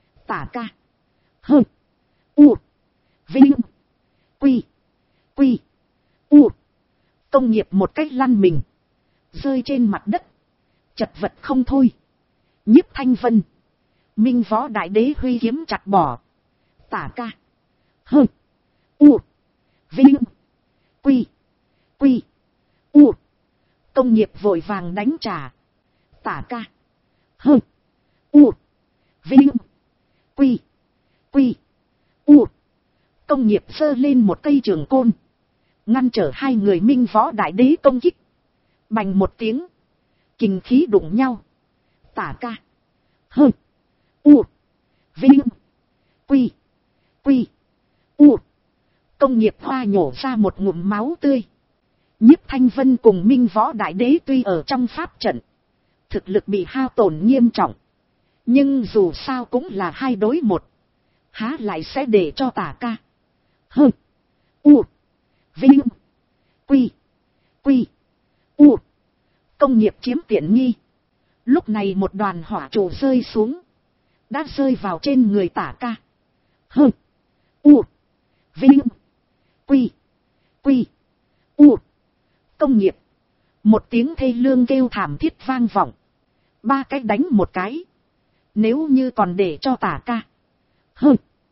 Tả ca. Hơ. U. Vinh. Quy. Quy. U. Công nghiệp một cách lăn mình. Rơi trên mặt đất. Chật vật không thôi. Nhiếp Thanh Vân. Minh Võ Đại Đế huy kiếm chặt bỏ. Tả ca. Hơ. U. Vinh. Quy. Quy. U. Công nghiệp vội vàng đánh trả. Tả ca. Hơ. U. Vinh. Quy. Quy. U. Công nghiệp giơ lên một cây trường côn. Ngăn trở hai người Minh Võ Đại Đế công kích. Bành một tiếng. Kình khí đụng nhau. Tả ca. Hơ. U. Vinh. Quy. Quy. U. Công nghiệp hoa nhổ ra một ngụm máu tươi. Nhiếp Thanh Vân cùng Minh Võ Đại Đế tuy ở trong pháp trận. Thực lực bị hao tổn nghiêm trọng. Nhưng dù sao cũng là hai đối một. Há lại sẽ để cho Tả ca. Hơ. U. Vinh. Quy. Quy. U. Công nghiệp chiếm tiện nghi. Lúc này một đoàn hỏa trụ rơi xuống. Đã rơi vào trên người Tả ca. Hơ. U. Vinh. Quy. Quy. U. Công nghiệp. Một tiếng thê lương kêu thảm thiết vang vọng. Ba cái đánh một cái. Nếu như còn để cho Tả ca. Hơ.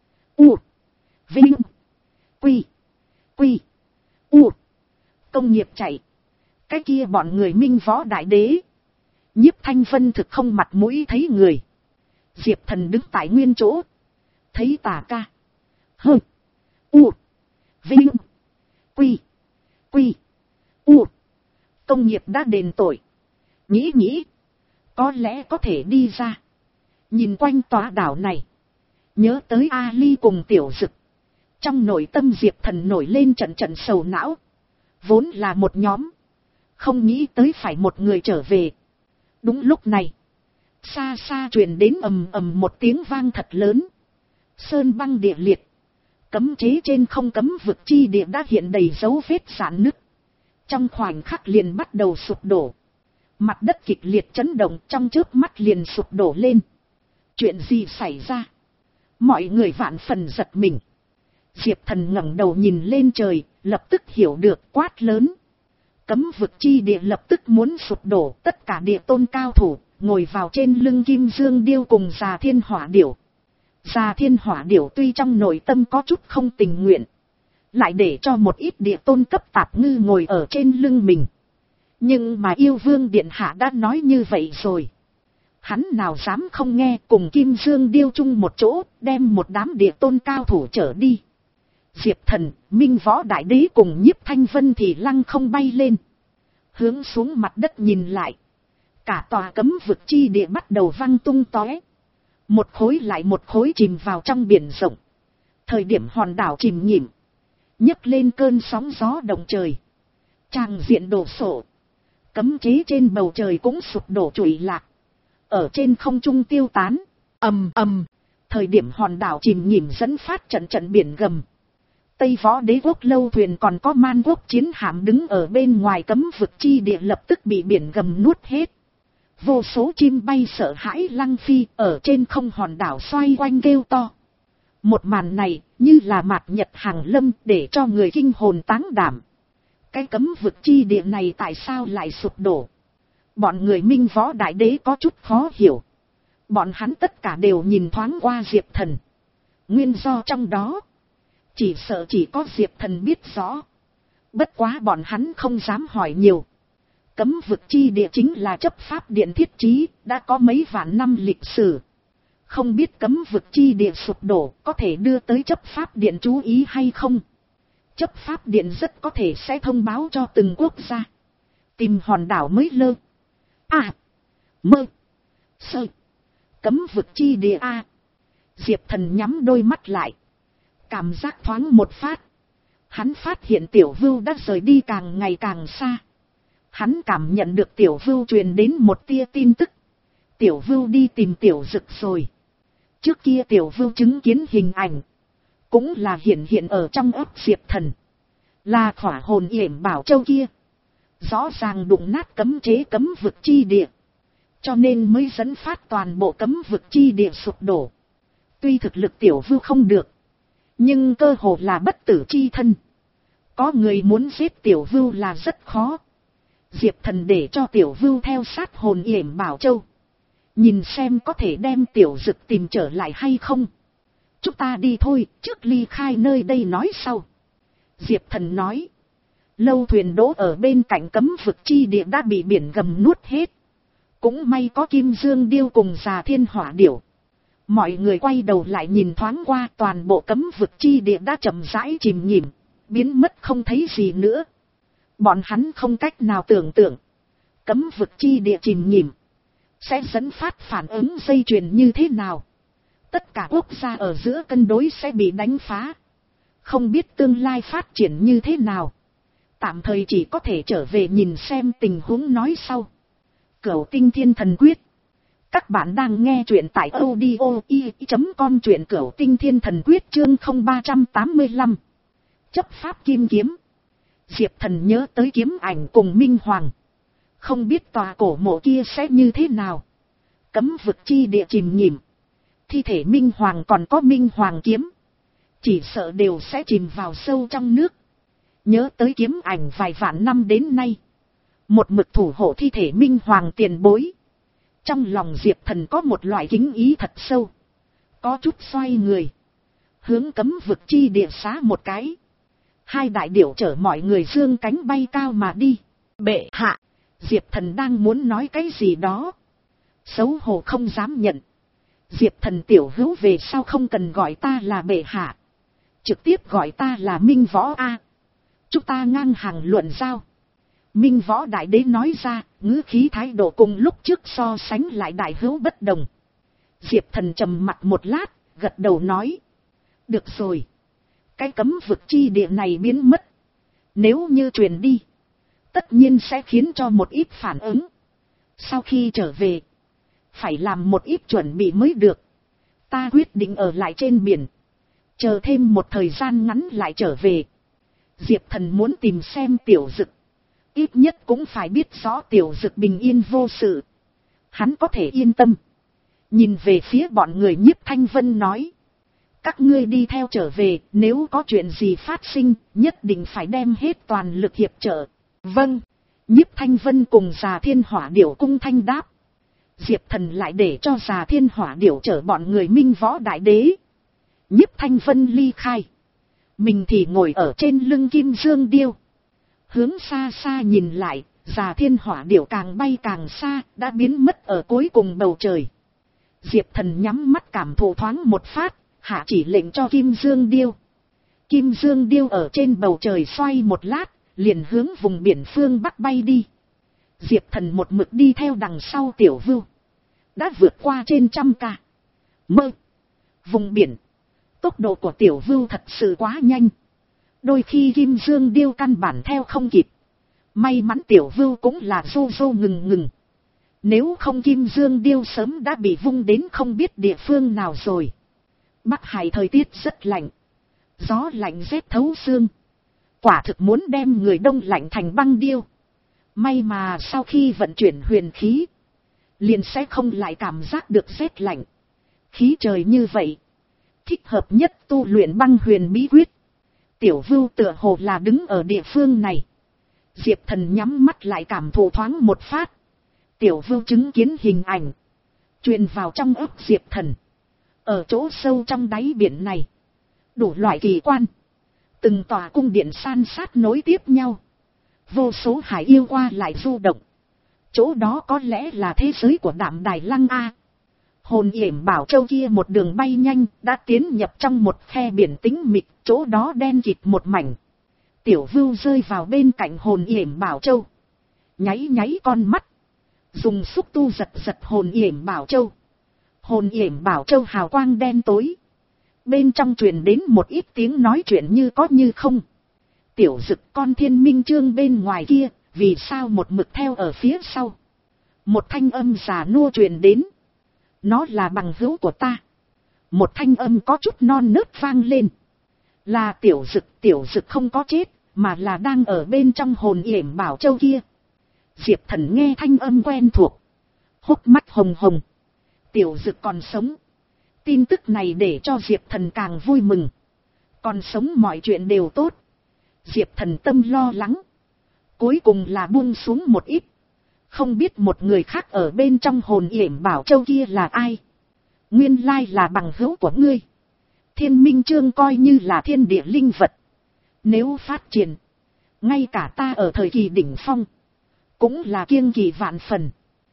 U. Vinh. Quy. Quy. U. Công nghiệp chạy. Cái kia bọn người Minh Võ Đại Đế. Nhiếp Thanh Vân thực không mặt mũi thấy người. Diệp Thần đứng tại nguyên chỗ. Thấy Tả ca. Hơ. U. Vinh. Quy. Quy. U. Công nghiệp đã đền tội. Nghĩ nghĩ. Có lẽ có thể đi ra. Nhìn quanh tòa đảo này. Nhớ tới Ali cùng Tiểu Dực. Trong nội tâm Diệp Thần nổi lên trận trận sầu não. Vốn là một nhóm. Không nghĩ tới phải một người trở về. Đúng lúc này. Xa xa truyền đến ầm ầm một tiếng vang thật lớn. Sơn băng địa liệt. Cấm chế trên không cấm vực chi địa đã hiện đầy dấu vết rạn nứt. Trong khoảnh khắc liền bắt đầu sụp đổ. Mặt đất kịch liệt chấn động, trong chớp mắt liền sụp đổ lên. Chuyện gì xảy ra? Mọi người vạn phần giật mình. Diệp Thần ngẩng đầu nhìn lên trời, lập tức hiểu được, quát lớn. Cấm vực chi địa lập tức muốn sụp đổ, tất cả địa tôn cao thủ, ngồi vào trên lưng Kim Dương Điêu cùng Già Thiên Hỏa Điểu. Già Thiên Hỏa Điểu tuy trong nội tâm có chút không tình nguyện, lại để cho một ít địa tôn cấp tạp ngư ngồi ở trên lưng mình. Nhưng mà yêu vương điện hạ đã nói như vậy rồi. Hắn nào dám không nghe, cùng Kim Dương Điêu chung một chỗ, đem một đám địa tôn cao thủ trở đi. Diệp Thần, Minh Võ Đại Đế cùng Nhiếp Thanh Vân thì lăng không bay lên. Hướng xuống mặt đất nhìn lại. Cả tòa cấm vực chi địa bắt đầu văng tung tóe. Một khối lại một khối chìm vào trong biển rộng. Thời điểm hòn đảo chìm nhìm. Nhấc lên cơn sóng gió động trời. Tràng diện đổ sộ. Cấm chế trên bầu trời cũng sụp đổ trụi lạc. Ở trên không trung tiêu tán. Ầm ầm. Thời điểm hòn đảo chìm nhìm dẫn phát trận trận biển gầm. Tây Võ Đế quốc lâu thuyền còn có Man quốc chiến hạm đứng ở bên ngoài cấm vực chi địa lập tức bị biển gầm nuốt hết. Vô số chim bay sợ hãi lăng phi ở trên không hòn đảo xoay quanh kêu to. Một màn này như là mạt nhật hàng lâm để cho người kinh hồn táng đảm. Cái cấm vực chi địa này tại sao lại sụp đổ? Bọn người Minh Võ Đại Đế có chút khó hiểu. Bọn hắn tất cả đều nhìn thoáng qua Diệp Thần. Nguyên do trong đó. Chỉ sợ chỉ có Diệp Thần biết rõ. Bất quá bọn hắn không dám hỏi nhiều. Cấm vực chi địa chính là chấp pháp điện thiết trí, đã có mấy vạn năm lịch sử. Không biết cấm vực chi địa sụp đổ có thể đưa tới chấp pháp điện chú ý hay không? Chấp pháp điện rất có thể sẽ thông báo cho từng quốc gia. Tìm hòn đảo mới lơ. À. Mơ. Sơ. Cấm vực chi địa A. Diệp Thần nhắm đôi mắt lại. Cảm giác thoáng một phát. Hắn phát hiện Tiểu Vưu đã rời đi càng ngày càng xa. Hắn cảm nhận được Tiểu Vưu truyền đến một tia tin tức. Tiểu Vưu đi tìm Tiểu Dực rồi. Trước kia Tiểu Vưu chứng kiến hình ảnh. Cũng là hiện hiện ở trong ấp Diệp Thần. Là khỏa hồn yểm bảo châu kia. Rõ ràng đụng nát cấm chế cấm vực chi địa. Cho nên mới dẫn phát toàn bộ cấm vực chi địa sụp đổ. Tuy thực lực Tiểu Vưu không được. Nhưng cơ hồ là bất tử chi thân. Có người muốn giết Tiểu Vưu là rất khó. Diệp Thần để cho Tiểu Vưu theo sát hồn yểm bảo châu. Nhìn xem có thể đem Tiểu Dực tìm trở lại hay không. Chúng ta đi thôi, trước ly khai nơi đây nói sau. Diệp Thần nói. Lâu thuyền đỗ ở bên cạnh cấm vực chi địa đã bị biển gầm nuốt hết. Cũng may có Kim Dương Điêu cùng Già Thiên Hỏa Điểu. Mọi người quay đầu lại nhìn thoáng qua, toàn bộ cấm vực chi địa đã chậm rãi chìm nhìm, biến mất không thấy gì nữa. Bọn hắn không cách nào tưởng tượng. Cấm vực chi địa chìm nhìm sẽ dẫn phát phản ứng dây chuyền như thế nào. Tất cả quốc gia ở giữa cân đối sẽ bị đánh phá. Không biết tương lai phát triển như thế nào. Tạm thời chỉ có thể trở về nhìn xem tình huống nói sau. Cửu Tinh Thiên Thần Quyết. Các bạn đang nghe truyện tại audio i chấm com, truyện Cửu Tinh Thiên Thần Quyết chương không ba tám lăm. Chấp pháp kim kiếm. Diệp Thần nhớ tới kiếm ảnh cùng Minh Hoàng. Không biết tòa cổ mộ kia sẽ như thế nào. Cấm vực chi địa chìm nhìm. Thi thể Minh Hoàng còn có Minh Hoàng kiếm. Chỉ sợ đều sẽ chìm vào sâu trong nước. Nhớ tới kiếm ảnh vài vạn năm đến nay. Một mực thủ hộ thi thể Minh Hoàng tiền bối. Trong lòng Diệp Thần có một loại kính ý thật sâu. Có chút xoay người. Hướng cấm vực chi địa xá một cái. Hai đại điểu chở mọi người dương cánh bay cao mà đi. Bệ hạ. Diệp Thần đang muốn nói cái gì đó. Xấu hổ không dám nhận. Diệp Thần tiểu hữu về sau không cần gọi ta là bệ hạ. Trực tiếp gọi ta là Minh Võ A. Chúng ta ngang hàng luận giao. Minh Võ Đại Đế nói ra, ngữ khí thái độ cùng lúc trước so sánh lại đại hữu bất đồng. Diệp Thần trầm mặt một lát, gật đầu nói. Được rồi. Cái cấm vực chi địa này biến mất. Nếu như truyền đi, tất nhiên sẽ khiến cho một ít phản ứng. Sau khi trở về, phải làm một ít chuẩn bị mới được. Ta quyết định ở lại trên biển, chờ thêm một thời gian ngắn lại trở về. Diệp Thần muốn tìm xem Tiểu Dực, ít nhất cũng phải biết rõ Tiểu Dực bình yên vô sự, hắn có thể yên tâm. Nhìn về phía bọn người Nhiếp Thanh Vân nói. Các ngươi đi theo trở về, nếu có chuyện gì phát sinh, nhất định phải đem hết toàn lực hiệp trợ. Vâng. Nhiếp Thanh Vân cùng Già Thiên Hỏa Điểu cung thanh đáp. Diệp Thần lại để cho Già Thiên Hỏa Điểu chở bọn người Minh Võ Đại Đế. Nhiếp Thanh Vân ly khai. Mình thì ngồi ở trên lưng Kim Dương Điêu. Hướng xa xa nhìn lại, Già Thiên Hỏa Điểu càng bay càng xa, đã biến mất ở cuối cùng bầu trời. Diệp Thần nhắm mắt cảm thụ thoáng một phát, hạ chỉ lệnh cho Kim Dương Điêu. Kim Dương Điêu ở trên bầu trời xoay một lát, liền hướng vùng biển phương Bắc bay đi. Diệp Thần một mực đi theo đằng sau Tiểu Vưu. Đã vượt qua trên trăm ca. Mơ. Vùng biển. Tốc độ của Tiểu Vưu thật sự quá nhanh. Đôi khi Kim Dương Điêu căn bản theo không kịp. May mắn Tiểu Vưu cũng là rô rô ngừng ngừng. Nếu không Kim Dương Điêu sớm đã bị vung đến không biết địa phương nào rồi. Bắc Hải thời tiết rất lạnh. Gió lạnh rét thấu xương. Quả thực muốn đem người đông lạnh thành băng điêu. May mà sau khi vận chuyển huyền khí, liền sẽ không lại cảm giác được rét lạnh. Khí trời như vậy, thích hợp nhất tu luyện băng huyền bí quyết. Tiểu Vưu tựa hồ là đứng ở địa phương này. Diệp Thần nhắm mắt lại cảm thụ thoáng một phát. Tiểu Vưu chứng kiến hình ảnh truyền vào trong óc Diệp Thần. Ở chỗ sâu trong đáy biển này, đủ loại kỳ quan, từng tòa cung điện san sát nối tiếp nhau, vô số hải yêu qua lại du động. Chỗ đó có lẽ là thế giới của Đạm Đài Lăng A. Hồn Yểm Bảo Châu kia một đường bay nhanh, đã tiến nhập trong một khe biển tĩnh mịch, chỗ đó đen kịt một mảnh. Tiểu Vưu rơi vào bên cạnh Hồn Yểm Bảo Châu, nháy nháy con mắt, dùng xúc tu giật giật Hồn Yểm Bảo Châu. Hồn Yểm Bảo Châu hào quang đen tối, bên trong truyền đến một ít tiếng nói chuyện như có như không. Tiểu Dực con Thiên Minh Chương bên ngoài kia, vì sao một mực theo ở phía sau? Một thanh âm già nua truyền đến. Nó là bằng hữu của ta. Một thanh âm có chút non nớt vang lên. Là Tiểu Dực, Tiểu Dực không có chết, mà là đang ở bên trong Hồn Yểm Bảo Châu kia. Diệp Thần nghe thanh âm quen thuộc, hốc mắt hồng hồng. Tiểu Dực còn sống. Tin tức này để cho Diệp Thần càng vui mừng. Còn sống mọi chuyện đều tốt. Diệp Thần tâm lo lắng, cuối cùng là buông xuống một ít. Không biết một người khác ở bên trong Hồn Yểm Bảo Châu kia là ai. Nguyên lai là bằng hữu của ngươi. Thiên Minh Chương coi như là thiên địa linh vật. Nếu phát triển, ngay cả ta ở thời kỳ đỉnh phong, cũng là kiêng kỳ vạn phần.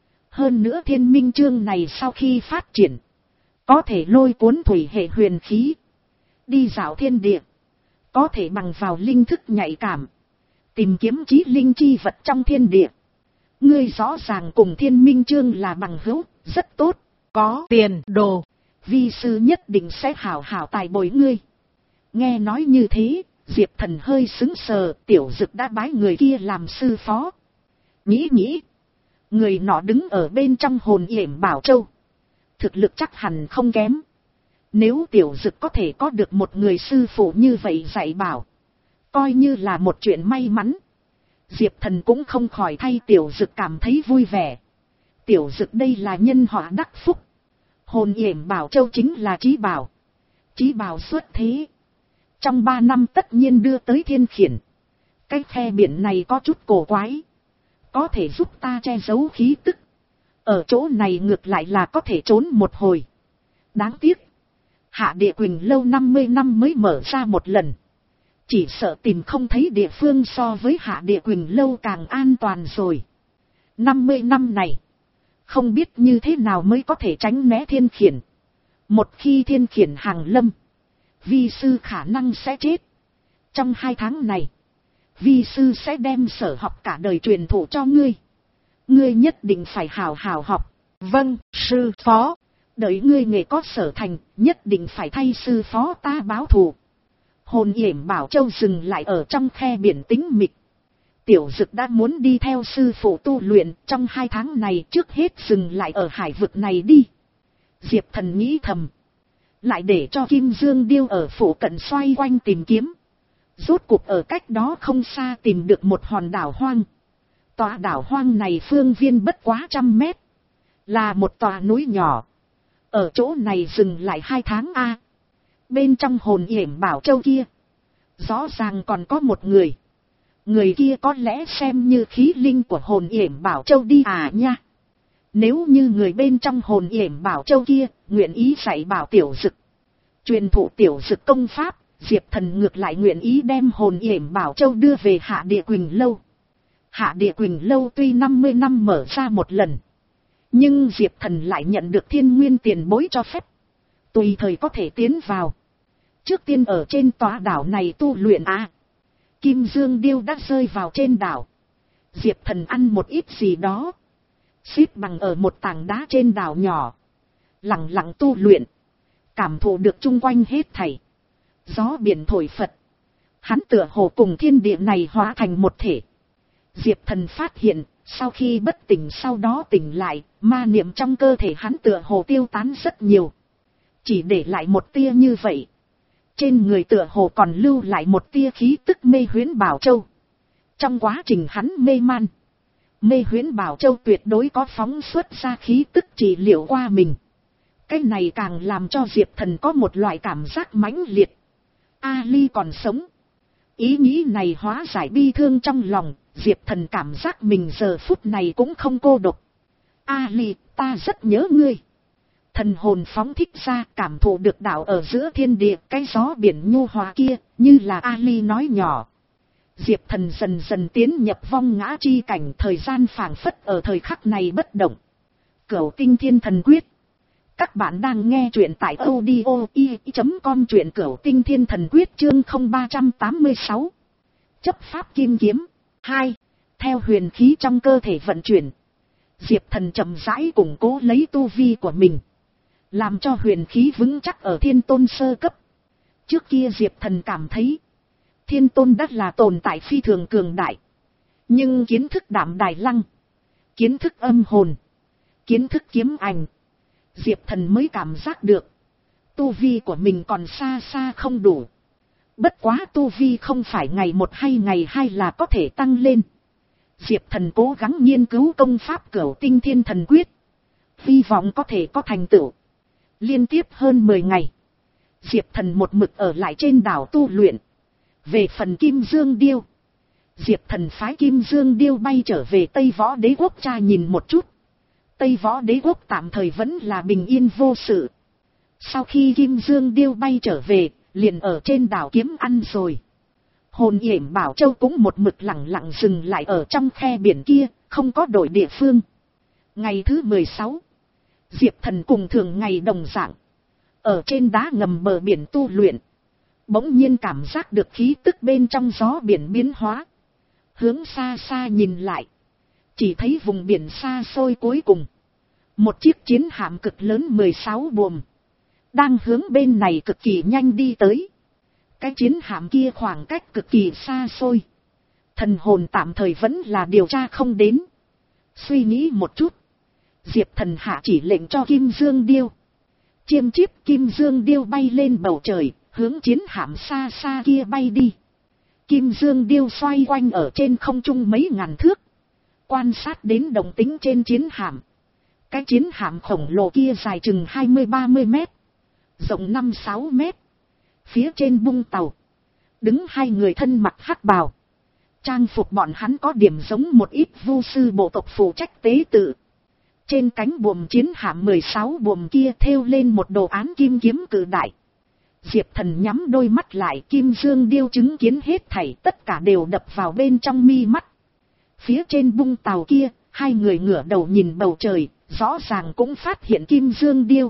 Hơn nữa Thiên Minh Chương này sau khi phát triển, có thể lôi cuốn thủy hệ huyền khí, đi dạo thiên địa, có thể bằng vào linh thức nhạy cảm, tìm kiếm chí linh chi vật trong thiên địa. Ngươi rõ ràng cùng Thiên Minh Chương là bằng hữu, rất tốt, có tiền đồ, vi sư nhất định sẽ hảo hảo tài bồi ngươi. Nghe nói như thế, Diệp Thần hơi sững sờ. Tiểu Dực đã bái người kia làm sư phó. Nghĩ nghĩ, người nọ đứng ở bên trong Hồn Yểm Bảo Châu, thực lực chắc hẳn không kém. Nếu Tiểu Dực có thể có được một người sư phụ như vậy dạy bảo, coi như là một chuyện may mắn. Diệp Thần cũng không khỏi thay Tiểu Dực cảm thấy vui vẻ. Tiểu Dực đây là nhân họa đắc phúc. Hồn Yểm Bảo Châu chính là chí bảo. Chí bảo xuất thế, trong ba năm tất nhiên đưa tới thiên khiển. Cái khe biển này có chút cổ quái, có thể giúp ta che giấu khí tức. Ở chỗ này ngược lại là có thể trốn một hồi. Đáng tiếc, Hạ Địa Quỳnh Lâu năm mươi năm mới mở ra một lần. Chỉ sợ tìm không thấy địa phương so với Hạ Địa Quỳnh Lâu càng an toàn rồi. năm mươi năm này, không biết như thế nào mới có thể tránh né thiên khiển. Một khi thiên khiển hàng lâm, vi sư khả năng sẽ chết. Trong hai tháng này, Vi sư sẽ đem sở học cả đời truyền thụ cho ngươi. Ngươi nhất định phải hào hào học. Vâng, sư phó. Đợi ngươi nghề có sở thành, nhất định phải thay sư phó ta báo thù. Hồn Yểm Bảo Châu dừng lại ở trong khe biển tĩnh mịch. Tiểu Dực đã muốn đi theo sư phụ tu luyện, trong hai tháng này trước hết dừng lại ở hải vực này đi. Diệp Thần nghĩ thầm. Lại để cho Kim Dương Điêu ở phủ cận xoay quanh tìm kiếm. Rốt cuộc ở cách đó không xa tìm được một hòn đảo hoang. Tòa đảo hoang này phương viên bất quá trăm mét. Là một tòa núi nhỏ. Ở chỗ này dừng lại hai tháng a. Bên trong Hồn Yểm Bảo Châu kia. Rõ ràng còn có một người. Người kia có lẽ xem như khí linh của Hồn Yểm Bảo Châu đi à nha. Nếu như người bên trong Hồn Yểm Bảo Châu kia nguyện ý dạy bảo Tiểu Dực, truyền thụ Tiểu Dực công pháp, Diệp Thần ngược lại nguyện ý đem Hồn Yểm Bảo Châu đưa về Hạ Địa Quỳnh Lâu. Hạ Địa Quỳnh Lâu tuy năm mươi năm mở ra một lần, nhưng Diệp Thần lại nhận được thiên nguyên tiền bối cho phép, tùy thời có thể tiến vào. Trước tiên ở trên tòa đảo này tu luyện à. Kim Dương Điêu đã rơi vào trên đảo. Diệp Thần ăn một ít gì đó, xếp bằng ở một tảng đá trên đảo nhỏ, lặng lặng tu luyện, cảm thụ được chung quanh hết thảy. Gió biển thổi phật, hắn tựa hồ cùng thiên địa này hóa thành một thể. Diệp Thần phát hiện, sau khi bất tỉnh sau đó tỉnh lại, ma niệm trong cơ thể hắn tựa hồ tiêu tán rất nhiều, chỉ để lại một tia như vậy. Trên người tựa hồ còn lưu lại một tia khí tức mê huyễn Bảo Châu. Trong quá trình hắn mê man, mê huyễn Bảo Châu tuyệt đối có phóng xuất ra khí tức trị liệu qua mình. Cái này càng làm cho Diệp Thần có một loại cảm giác mãnh liệt. Ali còn sống. Ý nghĩ này hóa giải bi thương trong lòng, Diệp Thần cảm giác mình giờ phút này cũng không cô độc. Ali, ta rất nhớ ngươi. Thần hồn phóng thích ra, cảm thụ được đảo ở giữa thiên địa, cái gió biển nhu hòa kia, như là Ali nói nhỏ. Diệp Thần dần dần tiến nhập vong ngã chi cảnh, thời gian phảng phất ở thời khắc này bất động. Cửu Tinh Thiên Thần Quyết. Các bạn đang nghe truyện tại audio i chấm com, truyện Cửu Tinh Thiên Thần Quyết chương không ba tám sáu. Chấp pháp kim kiếm. hai. Theo huyền khí trong cơ thể vận chuyển, Diệp Thần chậm rãi củng cố lấy tu vi của mình, làm cho huyền khí vững chắc ở thiên tôn sơ cấp. Trước kia Diệp Thần cảm thấy thiên tôn đã là tồn tại phi thường cường đại, nhưng kiến thức Đạm Đài Lăng, kiến thức âm hồn, kiến thức kiếm ảnh, Diệp Thần mới cảm giác được tu vi của mình còn xa xa không đủ. Bất quá tu vi không phải ngày một hay ngày hai là có thể tăng lên. Diệp Thần cố gắng nghiên cứu công pháp Cửu Tinh Thiên Thần Quyết, hy vọng có thể có thành tựu. Liên tiếp hơn mười ngày, Diệp Thần một mực ở lại trên đảo tu luyện. Về phần Kim Dương Điêu, Diệp Thần phái Kim Dương Điêu bay trở về Tây Võ Đế Quốc tra nhìn một chút. Tây Võ Đế Quốc tạm thời vẫn là bình yên vô sự. Sau khi Kim Dương Điêu bay trở về, liền ở trên đảo kiếm ăn rồi. Hồn Yểm Bảo Châu cũng một mực lặng lặng dừng lại ở trong khe biển kia, không có đổi địa phương. Ngày thứ mười sáu, Diệp Thần cùng thường ngày đồng dạng, ở trên đá ngầm bờ biển tu luyện. Bỗng nhiên cảm giác được khí tức bên trong gió biển biến hóa. Hướng xa xa nhìn lại, chỉ thấy vùng biển xa xôi cuối cùng, một chiếc chiến hạm cực lớn mười sáu buồm, đang hướng bên này cực kỳ nhanh đi tới. Cái chiến hạm kia khoảng cách cực kỳ xa xôi, thần hồn tạm thời vẫn là điều tra không đến. Suy nghĩ một chút, Diệp Thần hạ chỉ lệnh cho Kim Dương Điêu. Chiêm chiếp Kim Dương Điêu bay lên bầu trời, hướng chiến hạm xa xa kia bay đi. Kim Dương Điêu xoay quanh ở trên không trung mấy ngàn thước, quan sát đến động tĩnh trên chiến hạm. Cái chiến hạm khổng lồ kia dài chừng hai mươi ba mươi mét, rộng năm sáu mét. Phía trên bung tàu, đứng hai người thân mặc hắc bào. Trang phục bọn hắn có điểm giống một ít vu sư bộ tộc phụ trách tế tự. Trên cánh buồm chiến hạm mười sáu buồm kia thêu lên một đồ án kim kiếm cự đại. Diệp Thần nhắm đôi mắt lại, Kim Dương Điêu chứng kiến hết thảy, tất cả đều đập vào bên trong mi mắt. Phía trên bung tàu kia, hai người ngửa đầu nhìn bầu trời, rõ ràng cũng phát hiện Kim Dương Điêu.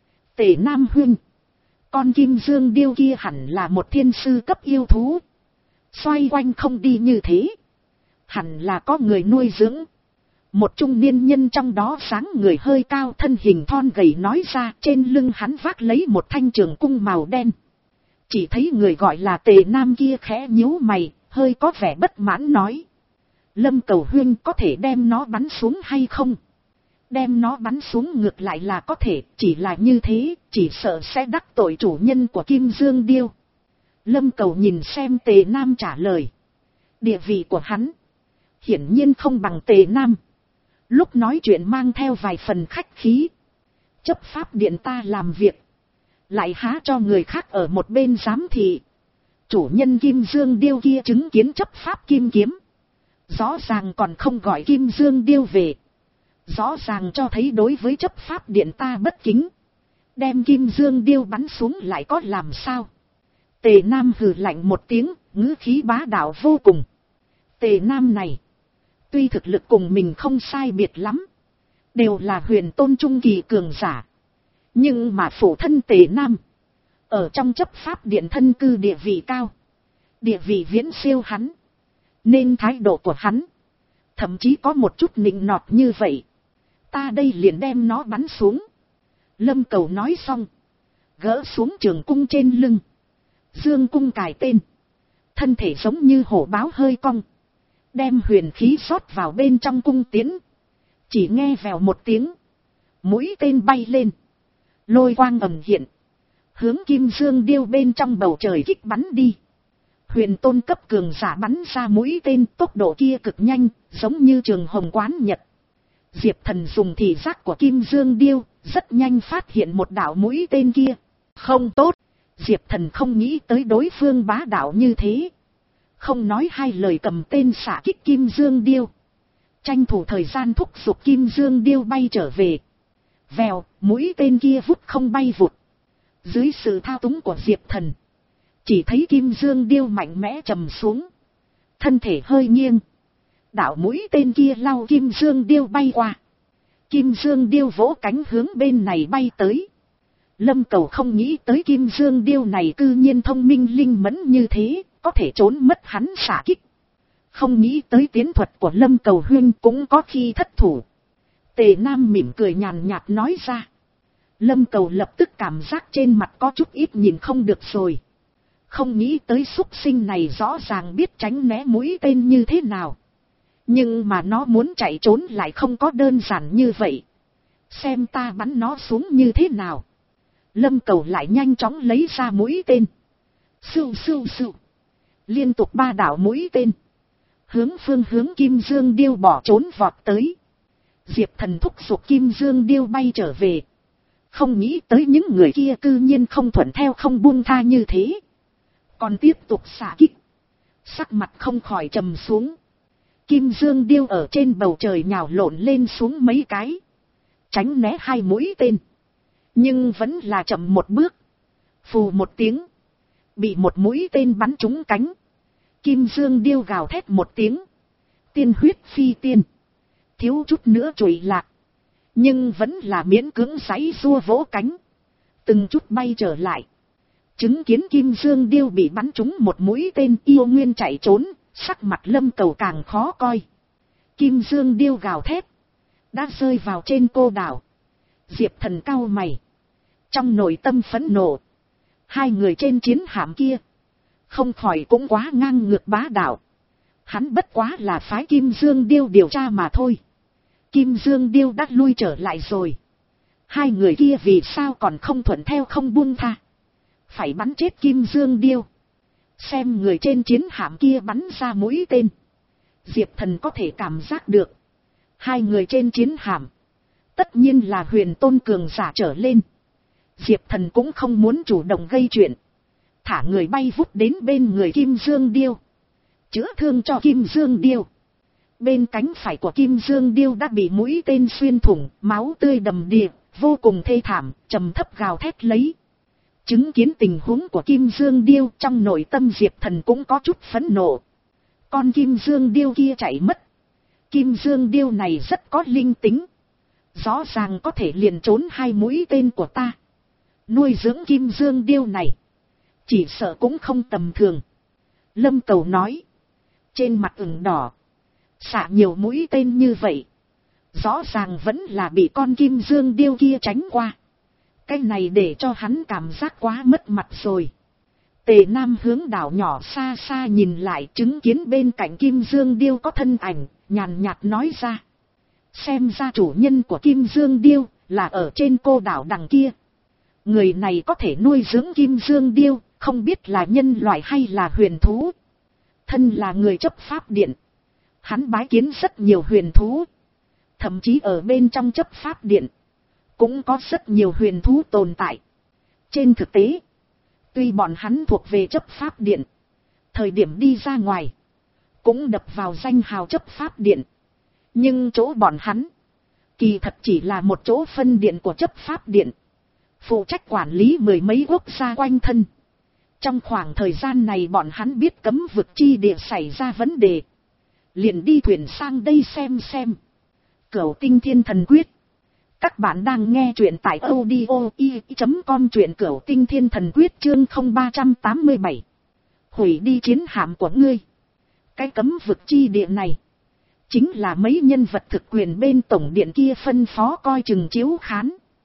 Tề Nam huynh, con Kim Dương Điêu kia hẳn là một thiên sư cấp yêu thú. Xoay quanh không đi như thế. Hẳn là có người nuôi dưỡng. Một trung niên nhân trong đó dáng người hơi cao, thân hình thon gầy nói ra, trên lưng hắn vác lấy một thanh trường cung màu đen. Chỉ thấy người gọi là Tề Nam kia khẽ nhíu mày, hơi có vẻ bất mãn nói. Lâm Cầu Huyên, có thể đem nó bắn xuống hay không? Đem nó bắn xuống ngược lại là có thể, chỉ là như thế, chỉ sợ sẽ đắc tội chủ nhân của Kim Dương Điêu. Lâm Cầu nhìn xem Tề Nam trả lời. Địa vị của hắn hiển nhiên không bằng Tề Nam. Lúc nói chuyện mang theo vài phần khách khí. Chấp pháp điện ta làm việc, lại há cho người khác ở một bên giám thị. Chủ nhân Kim Dương Điêu kia chứng kiến chấp pháp kim kiếm, rõ ràng còn không gọi Kim Dương Điêu về. Rõ ràng cho thấy đối với chấp pháp điện ta bất kính. Đem Kim Dương Điêu bắn xuống lại có làm sao? Tề Nam hừ lạnh một tiếng, ngữ khí bá đạo vô cùng. Tề Nam này, tuy thực lực cùng mình không sai biệt lắm, đều là huyền tôn trung kỳ cường giả. Nhưng mà phụ thân Tề Nam, ở trong chấp pháp điện thân cư địa vị cao. Địa vị viễn siêu hắn. Nên thái độ của hắn, thậm chí có một chút nịnh nọt như vậy. Ta đây liền đem nó bắn xuống. Lâm Cầu nói xong, gỡ xuống trường cung trên lưng. Dương cung cài tên. Thân thể giống như hổ báo hơi cong. Đem huyền khí rót vào bên trong cung tiến. Chỉ nghe vèo một tiếng, mũi tên bay lên. Lôi quang ầm hiện, hướng Kim Dương Điêu bên trong bầu trời kích bắn đi. Huyền tôn cấp cường giả bắn ra mũi tên, tốc độ kia cực nhanh, giống như trường hồng quán nhật. Diệp Thần dùng thị giác của Kim Dương Điêu, rất nhanh phát hiện một đạo mũi tên kia. Không tốt, Diệp Thần không nghĩ tới đối phương bá đạo như thế. Không nói hai lời cầm tên xạ kích Kim Dương Điêu. Tranh thủ thời gian thúc giục Kim Dương Điêu bay trở về. Vèo, mũi tên kia vút không bay vụt. Dưới sự thao túng của Diệp Thần, chỉ thấy Kim Dương Điêu mạnh mẽ trầm xuống. Thân thể hơi nghiêng. Đạo mũi tên kia lau Kim Dương Điêu bay qua. Kim Dương Điêu vỗ cánh hướng bên này bay tới. Lâm Cầu không nghĩ tới Kim Dương Điêu này cư nhiên thông minh linh mẫn như thế, có thể trốn mất hắn xả kích. Không nghĩ tới tiến thuật của Lâm Cầu Huyên cũng có khi thất thủ. Tề Nam mỉm cười nhàn nhạt nói ra. Lâm Cầu lập tức cảm giác trên mặt có chút ít nhìn không được rồi. Không nghĩ tới súc sinh này rõ ràng biết tránh né mũi tên như thế nào. Nhưng mà nó muốn chạy trốn lại không có đơn giản như vậy. Xem ta bắn nó xuống như thế nào. Lâm Cầu lại nhanh chóng lấy ra mũi tên. Sưu sưu sưu. Liên tục ba đảo mũi tên. Hướng phương hướng Kim Dương Điêu bỏ trốn vọt tới. Diệp Thần thúc giục Kim Dương Điêu bay trở về. Không nghĩ tới những người kia cư nhiên không thuận theo không buông tha như thế. Còn tiếp tục xả kích. Sắc mặt không khỏi trầm xuống. Kim Dương Điêu ở trên bầu trời nhào lộn lên xuống mấy cái. Tránh né hai mũi tên. Nhưng vẫn là chậm một bước. Phù một tiếng. Bị một mũi tên bắn trúng cánh. Kim Dương Điêu gào thét một tiếng. Tiên huyết phi tiên. Thiếu chút nữa trụy lạc. Nhưng vẫn là miễn cưỡng giãy giụa vỗ cánh. Từng chút bay trở lại. Chứng kiến Kim Dương Điêu bị bắn trúng một mũi tên, yêu nguyên chạy trốn. Sắc mặt Lâm Cầu càng khó coi. Kim Dương Điêu gào thét. Đã rơi vào trên cô đảo. Diệp Thần cau mày. Trong nội tâm phẫn nộ. Hai người trên chiến hạm kia. Không khỏi cũng quá ngang ngược bá đạo. Hắn bất quá là phái Kim Dương Điêu điều tra mà thôi. Kim Dương Điêu đã lui trở lại rồi. Hai người kia vì sao còn không thuận theo không buông tha. Phải bắn chết Kim Dương Điêu. Xem người trên chiến hạm kia bắn ra mũi tên. Diệp Thần có thể cảm giác được. Hai người trên chiến hạm. Tất nhiên là huyền tôn cường giả trở lên. Diệp Thần cũng không muốn chủ động gây chuyện. Thả người bay vút đến bên người Kim Dương Điêu. Chữa thương cho Kim Dương Điêu. Bên cánh phải của Kim Dương Điêu đã bị mũi tên xuyên thủng, máu tươi đầm đìa, vô cùng thê thảm, trầm thấp gào thét lấy. Chứng kiến tình huống của Kim Dương Điêu, trong nội tâm Diệp Thần cũng có chút phẫn nộ. Con Kim Dương Điêu kia chạy mất. Kim Dương Điêu này rất có linh tính. Rõ ràng có thể liền trốn hai mũi tên của ta. Nuôi dưỡng Kim Dương Điêu này, chỉ sợ cũng không tầm thường. Lâm Cầu nói. Trên mặt ửng đỏ. Xạ nhiều mũi tên như vậy. Rõ ràng vẫn là bị con kim dương điêu kia tránh qua. Cái này để cho hắn cảm giác quá mất mặt rồi. Tề Nam hướng đảo nhỏ xa xa nhìn lại, chứng kiến bên cạnh kim dương điêu có thân ảnh, nhàn nhạt nói ra. Xem ra chủ nhân của kim dương điêu là ở trên cô đảo đằng kia. Người này có thể nuôi dưỡng kim dương điêu, không biết là nhân loại hay là huyền thú. Thân là người chấp pháp điện. Hắn bái kiến rất nhiều huyền thú. Thậm chí ở bên trong chấp pháp điện cũng có rất nhiều huyền thú tồn tại. Trên thực tế, tuy bọn hắn thuộc về chấp pháp điện, thời điểm đi ra ngoài cũng đập vào danh hào chấp pháp điện, nhưng chỗ bọn hắn kỳ thật chỉ là một chỗ phân điện của chấp pháp điện, phụ trách quản lý mười mấy quốc gia quanh thân. Trong khoảng thời gian này bọn hắn biết cấm vực chi địa xảy ra vấn đề, liền đi thuyền sang đây xem xem. Cửu Tinh Thiên Thần Quyết. Các bạn đang nghe truyện tại audio i chấm com, truyện Cửu Tinh Thiên Thần Quyết chương không ba trăm tám mươi bảy. Hủy đi chiến hạm của ngươi. Cái cấm vực chi địa này chính là mấy nhân vật thực quyền bên tổng điện kia phân phó coi chừng chiếu khán.